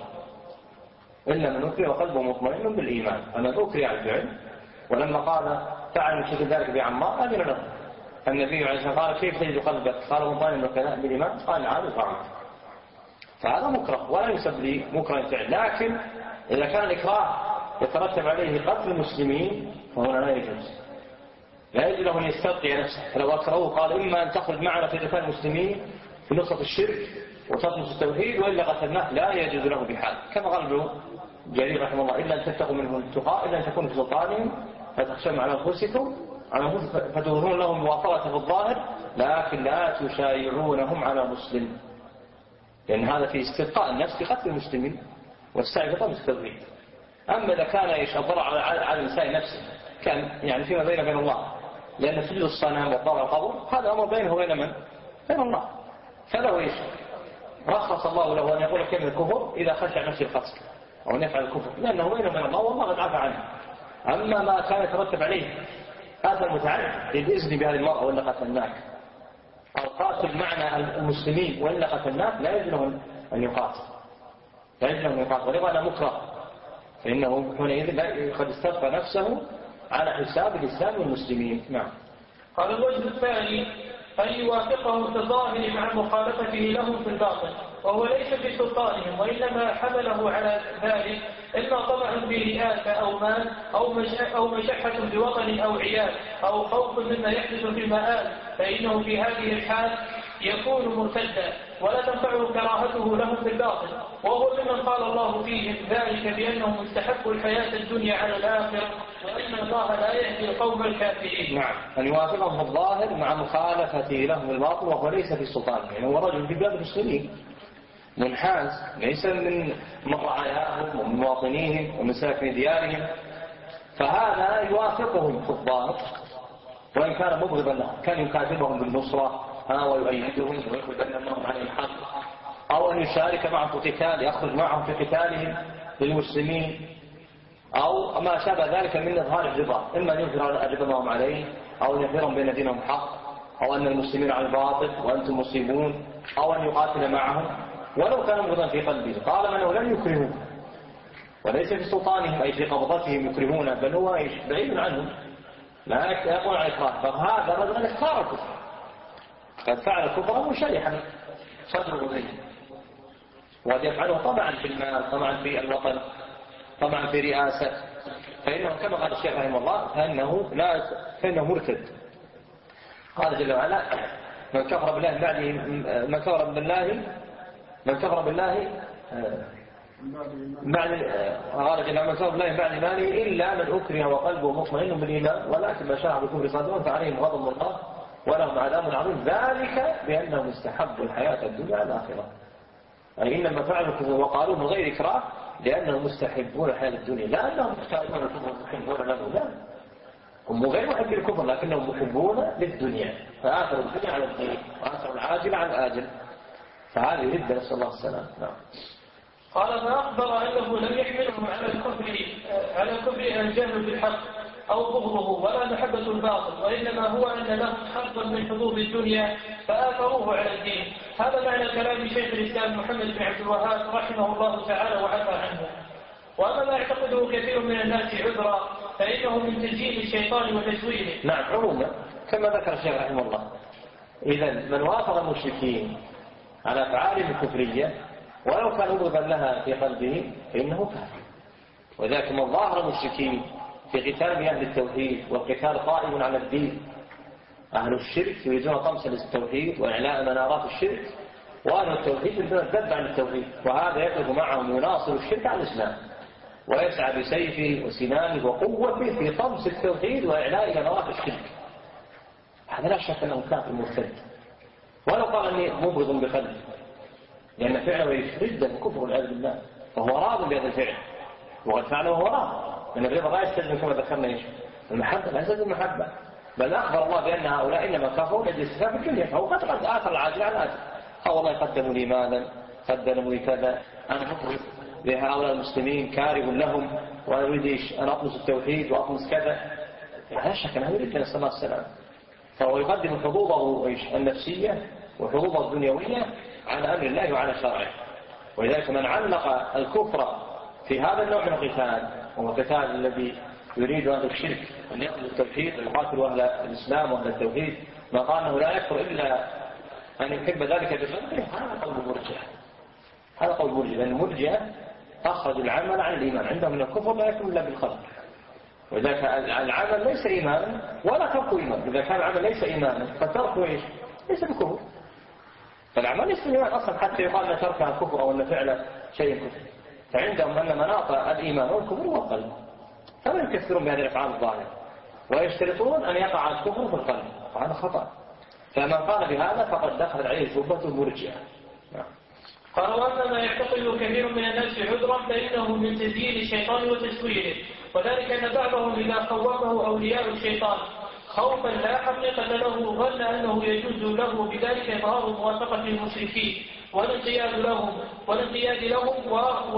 إلا من أكره وقلبه مطمئن بالإيمان. فمن أكره على الفعل، ولما قال فعل مثل ذلك بعمار أذن له النبي عليه الصلاة والسلام قال كيف تجد قلبك؟ قال مطمئن بالإيمان، قال عاد فعل. فهذا مكره ولا يسب لي مكره فعل. لكن إذا كان الإكراه يترتب عليه قتل المسلمين فهنا لا يجوز، لا يجوز له أن يستبقي نفسه. فلو أكرهه قال إما أن تخرج معنا في قتال المسلمين في نصرة الشرك وتطمس التوحيد وإلا قتلناه، لا يجوز له بحال. كما قال ابن جرير رحمه الله إلا أن تتقوا منهم التقاء، إلا أن تكونوا في سلطانهم فتخشون على أنفسكم فتظهرون لهم موافقة في الظاهر، لكن لا تشايعونهم على مسلم، لأن هذا في استبقاء النفس في قتل المسلمين والسعي في طمس التوحيد. أما إذا كان يشبر على الإنسان نفسه كان يعني فيما بينه وبين الله، لأن سجد الصنم وطاعة القبر هذا أمر بينه وبين من؟ بين الله. فله إيش؟ رخص الله له أن يقول كلمة الكفر إذا خشع نفسه القتل أو أن يفعل الكفر، لأنه بينه وبين الله والله قد عفى عنه. أما ما كان يترتب عليه هذا المتعلق بالإذن بهذه المرأة وإلا قتلناك، أو قاتل معنا المسلمين وإلا قتلناك، لا يجوز له أن يقاتل، لا يجوز له أن يقاتل ولو أنا مكره، فإنه حينئذ قد استبقى نفسه على حساب الإسلام والمسلمين. نعم. قال الوجه الثاني أن يوافقهم في الظاهر مع مخالفته لهم في الباطن، وهو ليس في سلطانهم، وإنما حمله على ذلك إما طمع في رئاسة أو مال أو مشحة بوطن أو عيال أو خوف مما يحدث في المآل، فإنه في هذه الحال يكون مرتدا ولا تنفعه كراهته لهم في الباطن، وهو ممن قال الله فيهم ذلك بأنهم استحبوا الحياة الدنيا على الآخرة وأن الله لا يهدي القوم الكافرين. نعم. أن يوافقهم في الظاهر مع مخالفته لهم في الباطن، وهو ليس في سلطانهم، يعني هو رجل في بلاد المسلمين منحاز، ليس من رعاياهم ومن مواطنيهم ومن ساكن ديارهم، فهذا يوافقهم في الظاهر وإن كان مبغضا لهم، كان يكاتبهم بالنصرة ويؤيدهم ويأخذ أنهم على الحق، أو أن يشارك معهم في قتال، يخرج معهم في قتالهم للمسلمين، أو ما شابه ذلك من إظهار الرضا، إما أن يظهر الرضا ما هم عليه، أو أن يظهرهم بأن دينهم حق، أو أن المسلمين على الباطل وأنتم مصيبون، أو أن يقاتل معهم ولو كان مبغضا في قلبه. قال أنه لن يكرهوه وليس في سلطانهم أي في قبضتهم يكرهونه، بل هو بعيد عنهم لا يقول عن إكراه. فهذا رجل اختار الكفر، قد فعل الكفر مشرحا صدره به، وقد يفعله طبعا في المال، طبعا في الوطن، طبعا في رئاسة، فإنه كما قال الشيخ رحمه الله فإنه مرتد. قال جل وعلا من كفر بالله قال جل وعلا من كفر بالله بعد إيمانه إلا من أكره وقلبه مطمئن بالإيمان ولكن ما شاء بالكفر صادرون فعليهم غضب الله ولهم عذاب عظيم ذلك بأنهم استحبوا الحياة الدنيا على الآخرة. أي إنما فعلوا الكفر وقالوا من غير إكراه لأنهم مستحبون الحياة الدنيا، لا أنهم مستحبون الكفر مستحبون له، لا، هم غير محبين الكفر لكنهم محبون للدنيا، فآثروا الدنيا على الدين وآثروا العاجل على الآجل، فهذه ردة نسأل الله السلام. نعم. قال فأخبر أنه لم يحملهم على الكفر الجهل بالحق أو بغضه ولا محبة الباطل، وإنما هو أن لهم حظا من حظوظ الدنيا فآثروه على الدين. هذا معنى كلام شيخ الإسلام محمد بن عبد الوهاب رحمه الله تعالى وعفى عنه. وأما ما يعتقده كثير من الناس عذرا فإنه من تسجيل الشيطان وتزويره. نعم. عموما كما ذكر الشيخ رحمه الله، إذا من وافق المشركين على أفعالهم الكفرية ولو كان مبغضا لها في قلبه فإنه كافر. وذلك من ظاهر المشركين في قتال أهل التوحيد، والقتال قائم على الدين. أهل الشرك يريدون طمس التوحيد وإعلاء منارات الشرك، وأهل التوحيد يريدون الذب عن التوحيد، وهذا يقف معهم يناصر الشرك على الإسلام ويسعى بسيفه وسنانه وقوته في طمس التوحيد وإعلاء منارات الشرك. هذا لا شك أنه كافر مرتد، ولو قال أني مبغض بقلبه، لأن فعله يشرد الكفر والعياذ بالله، فهو راض بهذا الفعل وقد فعله وهو راض، لأن الرضا لا يستلزم كما ذكرنا المحبة، لا يستلزم المحبة، بل أخبر الله بأن هؤلاء إنما كفروا للاستخفاف بالدنيا، فهو قد آثر العاجل على الآجل. والله قدموا لي مالا، قدموا لي كذا، أنا مبغض بهؤلاء المسلمين، كاره لهم، وأريد أن أطمس التوحيد وأطمس كذا، لا شك أنه يريد نسأل الله السلام. فهو يقدم حظوظه النفسية وحظوظه الدنيوية على أمر الله وعلى شرعه. ولذلك من علق الكفر في هذا النوع من القتال، وهو القتال الذي يريد أهل الشرك أن يقتل التوحيد ويقاتل أهل الإسلام وأهل التوحيد، ما قال أنه لا يكفر إلا أن يحب ذلك بقلبه، هذا قول المرجئة. هذا قول المرجئة، لأن المرجئة أخرجوا العمل عن الإيمان، عندهم من الكفر لا يكون إلا بالقلب. وذلك العمل ليس إيمانا ولا ترك إيمان. إذا كان العمل ليس إيمانا فتركه إيش؟ ليس بكفر. فالعمل ليس إيمان أصلا حتى يقال أن تركها كفر أو أن فعل شيء كفر. فعندهم أن مناط الإيمان والكفر هو القلب، فلا يكثرون بهذه الأفعال الظاهرة، ويشترطون أن يقع الكفر في القلب، وهذا خطأ. فمن قال بهذا فقد دخل عليه شبهة المرجئة. قالوا أما ما يعتقد كثير من الناس عذرا فإنه من تزيين الشيطان وتسويره، وذلك أن بعضهم إذا خوفه أولياء الشيطان خوفا لا حقيقة له ظن أنه يجوز له بذلك إظهار موافقة المشركين والانقياد لهم،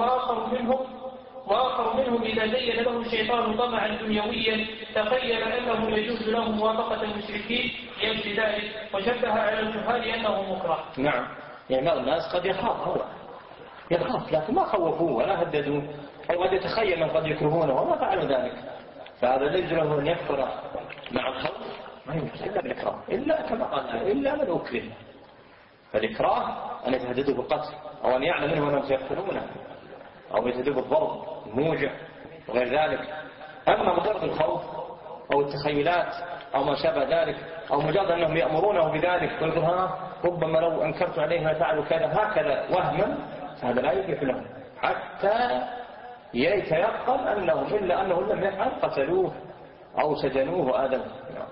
وآخر منهم إذا زين له الشيطان طمعا دنيويا تخيل أنه يجوز له موافقة المشركين يجري ذلك، وشبه على الجهال أنه مكره. نعم، يعني بعض الناس قد يخاف لكن ما خوفوه ولا هددوه، أو قد يتخيل من قد يكرهونه وما فعلوا ذلك، فهذا ليس له أن يكفر مع الخوف، ما يمكن إلا بالإكراه، إلا كما قال إلا من أكره. فالإكراه أن يتهددوا بالقتل، أو أن يعلم منهم أنهم سيقتلونه، أو يتهددوا بالضرب الموجع وغير ذلك. أما مجرد الخوف أو التخيلات أو ما شابه ذلك، أو مجرد أنهم يأمرونه بذلك ويقول ربما لو أنكرت عليه لفعلوا كذا هكذا وهما، هذا لا يفلح لهم حتى يتيقن إلا أنه لم يفعل قتلوه أو سجنوه وآذوه.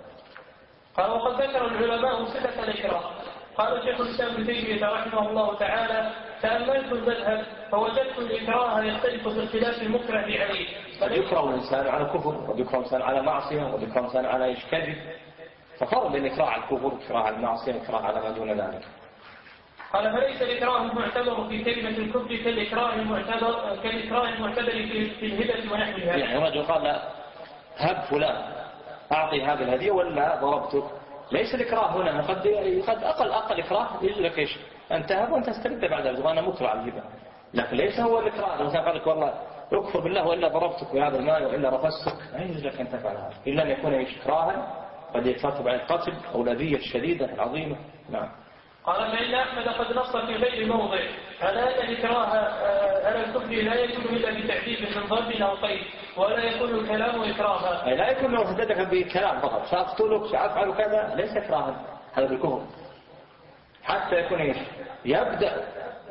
قال وقد ذكر العلماء صفة الإكراه. قال شيخ الإسلام ابن تيمية رحمه الله تعالى: تأملت المذهب فوجدت الإكراه يختلف في اختلاف المكره عليه. قد يكره الإنسان على كفر، قد يكره الإنسان على معصية، قد يكره الإنسان على كذب، ففرق بين الإكراه على الكفر والإكراه على المعصية والإكراه على ما دون ذلك. قال فليس الإكراه المعتبر في كلمة الكفر كالإكراه المعتبر في الهبة ونحوها. يعني رجل قال لا هب فلان أعطي هذه الهدية ولا ضربته، ليس الإكراه هنا، قد أقل إكراه يجب لك إيش أن تهب وأن تسترد بعد ذلك، وأنا مكره على الهبة، لكن ليس هو الإكراه. لو قال لك والله اكفر بالله وإلا ضربتك بهذا المال وإلا رفستك، لا يجوز لك أن تفعل هذا إلا أن يكون إكراها قد يترتب على القتل أو الأذية الشديدة العظيمة. نعم. قال فإن أحمد قد نص في غير موضع على أن الإكراه على الكفر لا يكون إلا بتعذيب من ضرب أو قيد، ولا يكون الكلام إكراها، أي لا يكون لو هددك بكلام فقط سأقتلك سأفعل كذا، ليس إكراها، هذا بالكفر. حتى يكون إيش يبدأ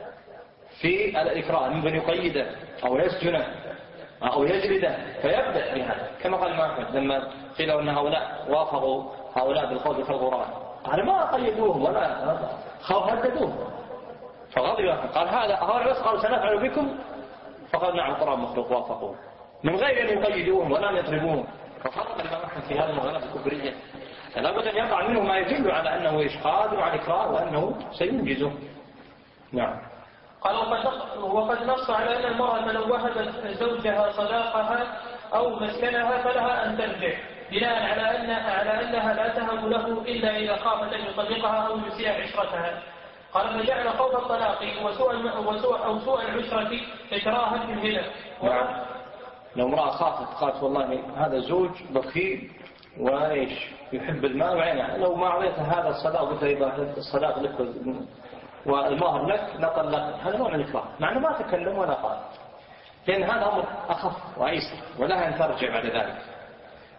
في الإكراه من يقيده أو يسجنه أو يجلده، فيبدأ بهذا كما قال أحمد لما قيل أن هؤلاء وافقوا هؤلاء بالقول في القرآن، قال ما قيدوهم ولا هددوهم، فغضب قال هؤلاء بس قالوا سنفعل بكم، فقال نعم القرآن مخلوق، وافقوا من غير أن يقيدوهم ولا يضربوهم. ففرق الإمام أحمد في هذه المغالطة الكفرية، فلا بد أن يقع منه ما يدل على أنه قادر على الإكراه وأنه سينجزه. نعم. قال وقد نص على أن المرأة لو وهبت زوجها صداقها أو مسكنها فلها أن ترجع، بناء على أنها لا تهب له إلا إذا خافت أن يطلقها أو يسيء عشرتها. قال فجعل خوف الطلاق وسوء العشرة إكراها في الهبة. نعم. لو امرأة خافت قالت والله هذا زوج بخيل وإيش يحب المال وعينه، لو ما أعطيت هذا الصداق قلت الصداق لك والمهر لك نطلق، هذا نوع من الإكراه، مع أنه ما تكلم ولا قال، لأن هذا أمر أخف وأيسر ولها أن ترجع بعد ذلك،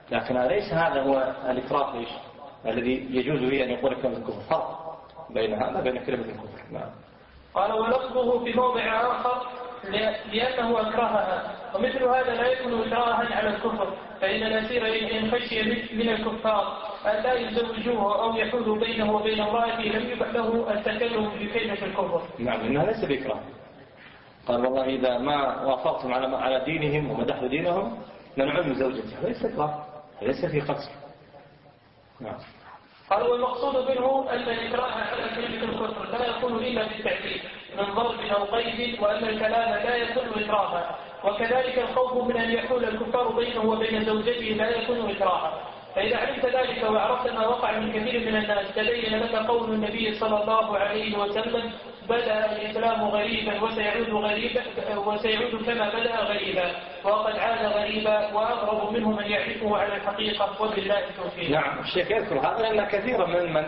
لكن ليس هذا هو الإكراه ليش الذي يجوز به أن يقول كلمة الكفر. فرق بين هذا وبين كلمة الكفر. نعم. قال ولفظه في موضع آخر لأنه أكرهها، ومثل هذا لا يكون إكراها على الكفر، فإن الأسير إن خشي من الكفار أن لا يزوجوه أو يحول بينه وبين امرأته لم يبح له التكلم بكلمة الكفر. نعم، إنها ليس بإكراه. قال والله إذا ما وافقتم على دينهم ومدحوا دينهم لنعم زوجته، ليس إكراه، ليس في قتل. نعم. قال والمقصود منه أن الإكراه على كلمة الكفر لا يكون إلا بالتعذيب من ضرب أو قيد، وأن الكلام لا يكون إكراها، وكذلك الخوف من أن يحول الكفار بينه وبين زوجته لا يكون إكراها. فإذا علمت ذلك وعرفت ما وقع من كثير من الناس تبين لك قول النبي صلى الله عليه وسلم بدأ الإسلام غريبا وسيعود كما بدأ غريبا، وقد عاد غريبا وأغرب منه من يعرفه على الحقيقة، وبالله التوفيق. نعم، الشيخ يذكر هذا لأن كثيرا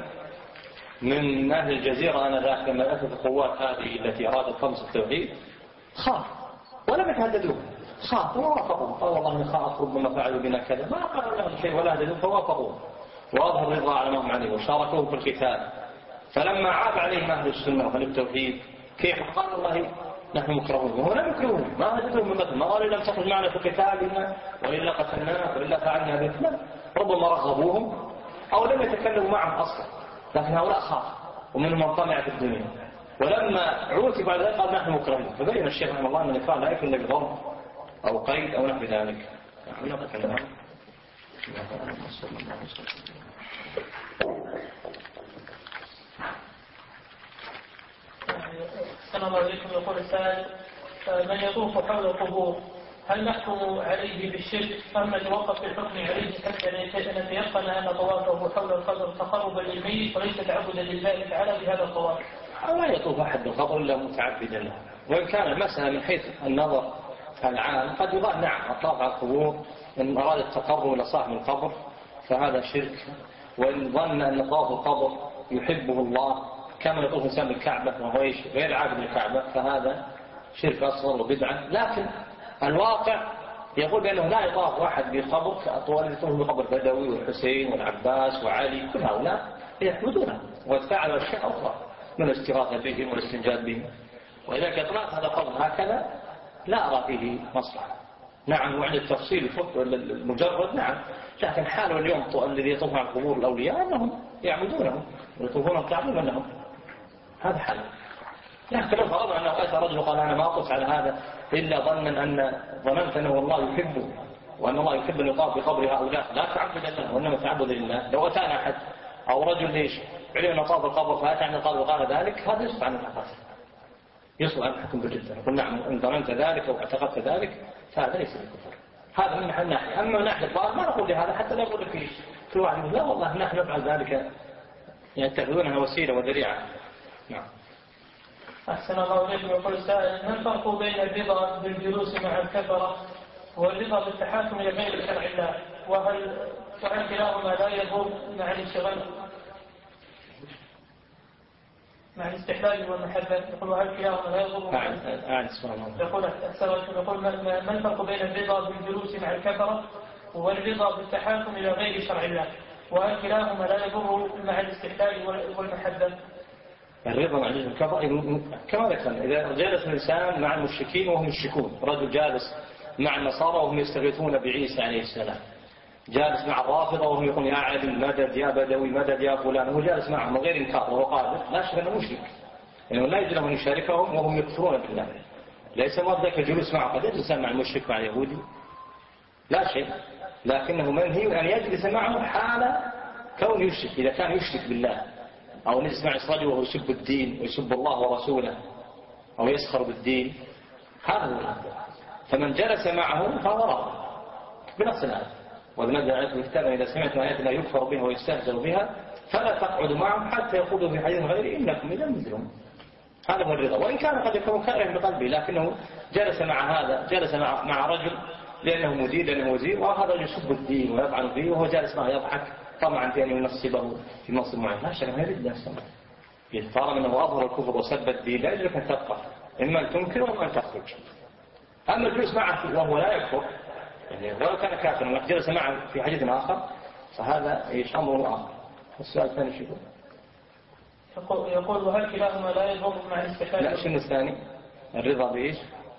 من أهل الجزيرة آنذاك لما أتت القوات هذه التي أرادت خمس التوحيد خاف ولم يتهددوه، خافوا ووافقوا، قال والله نخاف ربما فعلوا بنا كذا، ما قالوا لهم شيء ولا هددوا فوافقوا وأظهروا الرضا على ما هم عليه وشاركوه في القتال. فلما عاب عليهم أهل السنة وأهل التوحيد كيف قال والله نحن مكرهون، وهو لم يكرهون، ما هددوهم من قتل، ما قالوا لم تخرج معنا في قتالنا وإلا قتلناك وإلا فعلنا بك، لا، ربما رغبوهم أو لم يتكلموا معهم أصلا، لكن هؤلاء خافوا ومنهم من طمع في الدنيا، ولما عوتب على ذلك قال نحن مكرهون. فبين الشيخ رحمه الله أن الإكراه لا يكون إلا بضرب أو قيد أو نحو ذلك. السلام الله عليكم. يقول السائل من يطوف حول القبور هل نحكم عليه بالشرك أم نتوقف في الحكم عليه حتى نتيقن أن طوافه حول القبر تقربا للميت وليس تعبدا لله تعالى بهذا الطواف؟ لا يطوف أحد بالقبر إلا متعبدا له، وإن كان المسألة من حيث النظر العام قد يقال نعم الطواف على القبور إن أراد التقرب إلى صاحب القبر فهذا شرك، وإن ظن أن طواف القبر يحبه الله كما يطوف الإنسان بالكعبة وهو غير عابد للكعبة فهذا شرك أصغر وبدعة. لكن الواقع يقول بأنه لا يطاف أحد بقبر كأطوال يطوف بقبر بدوي والحسين والعباس وعلي، كل هؤلاء يحمدونه ويتفاعلوا أشياء أخرى من الاستغاثة بهم والاستنجاد بهم، ولذلك إطلاق هذا القبر هكذا لا أرى فيه مصلحة. نعم وعند التفصيل المجرد نعم، لكن حاله اليوم الذي يطوف على قبور الأولياء أنهم يعبدونهم ويطوفون ويعبدون لهم، هذا حل. لكن لو فرضنا أنه أتى رجل وقال أنا ما أطوف على هذا إلا ظننت أنه الله يحبه وأن الله يحب أن يطاف بقبر هؤلاء لا تعبد الله وإنما تعبد لله، لو أتانا أحد أو رجل ليش علم أن طاف القبر فأتى عن القبر وقال ذلك هذا يصبح عن الحقاسة، يصبح عن الحكم بالجدة. نقول نعم إن ظننت ذلك أو اعتقدت ذلك فهذا ليس بالكفر، هذا من الناحية. أما من ناحية الظاهر ما نقول لهذا حتى لا يقول لك كل واحد لا والله نحن نفعل ذلك يتخذونها وسيلة وذريعة. نعم. أحسن الله إليكم. يقول السائل ما الفرق بين الرضا بالجلوس مع الكفرة والرضا بالتحاكم إلى غير شرع الله، وهل كلاهما لا يضر مع الانشغال مع الاستحلال والمحبة؟ يقول وهل كلاهما لا يضر مع يقول ما الفرق بين الرضا بالجلوس مع الكفرة والرضا بالتحاكم إلى غير شرع الله، وهل كلاهما لا يضر مع الاستحلال والمحبة؟ الرضا مع الكفر كما ذكرنا إذا جالس الإنسان مع المشركين وهم يشركون، رجل جالس مع النصارى وهم يستغيثون بعيسى عليه السلام، جالس مع الرافضة وهم يقولون يا علي مدد يا بدوي مدد يا فلان، هو جالس معهم غير إنكار وهو قادر لا شك أنه مشرك، يعني لا يجوز له أن يشاركهم وهم يكفرون بالله، ليس ما ذاك الجلوس معه. قد يجلس مع المشرك مع اليهودي لا شيء، لكنه منهي أن يجلس معه حال كون يشرك، إذا كان يشرك بالله أو نسمع رجل وهو يسب الدين ويسب الله ورسوله أو يسخر بالدين، هذا هو الأفضل. فمن جلس معه فهو راض بنص الآية ولماذا عليكم الكتاب إذا سمعتم آيات لا يكفر بها ويستهزأ بها فلا تقعدوا معهم حتى يخوضوا في حديث غيره إنكم إذا مثلهم. هذا هو الرضا، وإن كان قد يكون كائنا بقلبه لكنه جلس مع هذا، جلس مع رجل لأنه مدين لأنه وزير، وهذا يسب الدين ويطعن فيه وهو جالس معه يضحك طمعا في أن ينصبه في منصب معين، لا شك أنه يريد الإنسان طالما أنه أظهر الكفر وسب الدين لا يجب أن تبقى، إما أن تنكر وإما أن تخرج. أما الجلوس معه وهو لا يكفر يعني ولو كان كافرا لما جلس معه في حديث آخر فهذا إيش أمر آخر. السؤال الثاني شو يقول وهل كلاهما لا يضر مع الاستحلال؟ لا، شنو الثاني؟ الرضا بإيش؟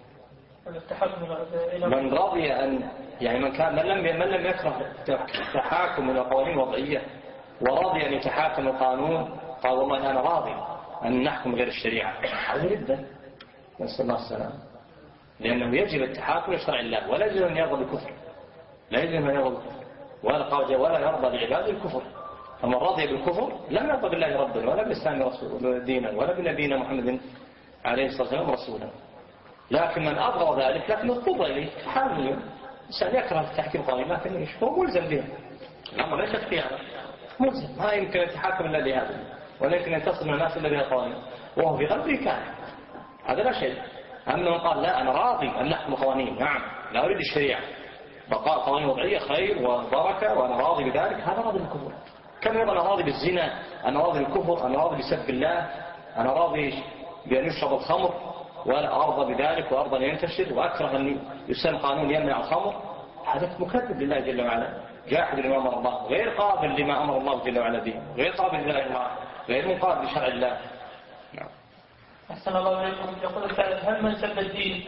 من رضي أن يعني من لم يكره التحاكم إلى قوانين وضعية ورضي أن يتحاكم القانون، قال والله أنا راضي أن نحكم غير الشريعة، هذا ردة، نسأل الله السلام. لأنه يجب التحاكم لشرع الله، ولا يجب أن يرضى بالكفر، لا يجب أن يرضى بالكفر، ولا يرضى لعباده الكفر. فمن رضي بالكفر لم يرضى بالله ربا ولا بالإسلام دينا ولا بنبينا محمد عليه الصلاة والسلام رسولا. لكن من أبغض ذلك لكن اضطر إليه حامل إنسان يكره التحكيم قانون، لكن هو ملزم به، الأمر ليس اختيارا، ملزم. ما يمكن يتحكم إلا لهذا، ولا يمكن أن تصل الناس إلا بها قوانين، وهو في قلبه كان هذا لا شيء. أما من قال لا أنا راضي أن نحكم قوانين، نعم لا أريد الشريعة، بقاء قوانين وضعية خير وبركة وأنا راضي بذلك، هذا راضي بالكفر. كم يقول أنا راضي بالزنا، أنا راضي بالكفر، أنا راضي بسب الله، أنا راضي بأن يشرب الخمر ولا أرضى بذلك وأرضى أن ينتشر، وأكره أن يسن قانون يمنع الخمر، هذا مكذب لله جل وعلا، جاحد لما أمر الله، غير قابل لما أمر الله جل وعلا به، غير قابل لله الله، غير مقابل لشرع الله. نعم. أحسن الله عليكم. يقول الثالث هل من سب الدين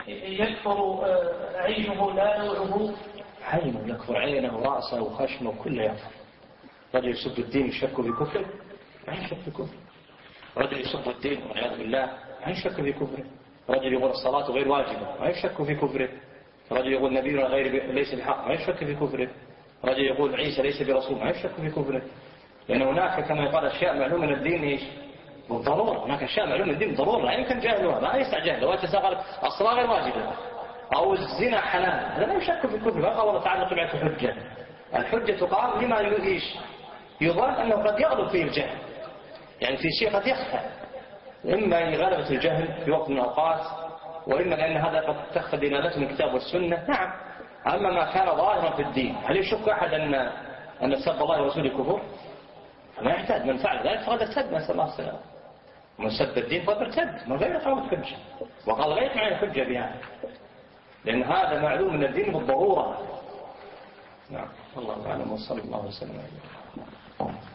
يكفر عينه لا نوعه؟ عينه يكفر، عينه رأسه وخشمه كله يكفر. رجل يسب الدين يشك بكفره، ما يشك بكفره. رجل يسب الدين والعياذ بالله ما يشك في كفره. رجل يقول الصلاة غير واجبة ما يشك في كفره. رجل يقول نبينا غير ليس بحق ما يشك في كفره. رجل يقول عيسى ليس برسول ما يشك في كفره. لأن هناك كما يقال أشياء معلومة من الدين إيش؟ بالضرورة. هناك أشياء معلومة من الدين بالضرورة لا يمكن جهلها، ما يستعجل. لو تساقل الصلاة غير واجبة أو الزنا حلال هذا لا يشك في كفره. ما قال تعالى طبعة الحجة. الحجة تقام لما إيش؟ يظن أنه قد يغلب فيه الجهل، يعني في شيء قد يخفى، إما لغلبة الجهل في وقت من الأوقات، وإما لأن هذا قد تخفى دلالته من الكتاب والسنة. نعم. أما ما كان ظاهرا في الدين هل يشك أحد أن سب الله ورسوله كفر؟ ما يحتاج. من فعل ذلك فقد ارتد، نسأل الله السلامة. من سب الدين فقد ارتد من غير قوة حجة، وقال لا يقنع الحجة بها، لأن هذا معلوم من الدين بالضرورة. نعم. الله أعلم وصلى الله وسلم عليه.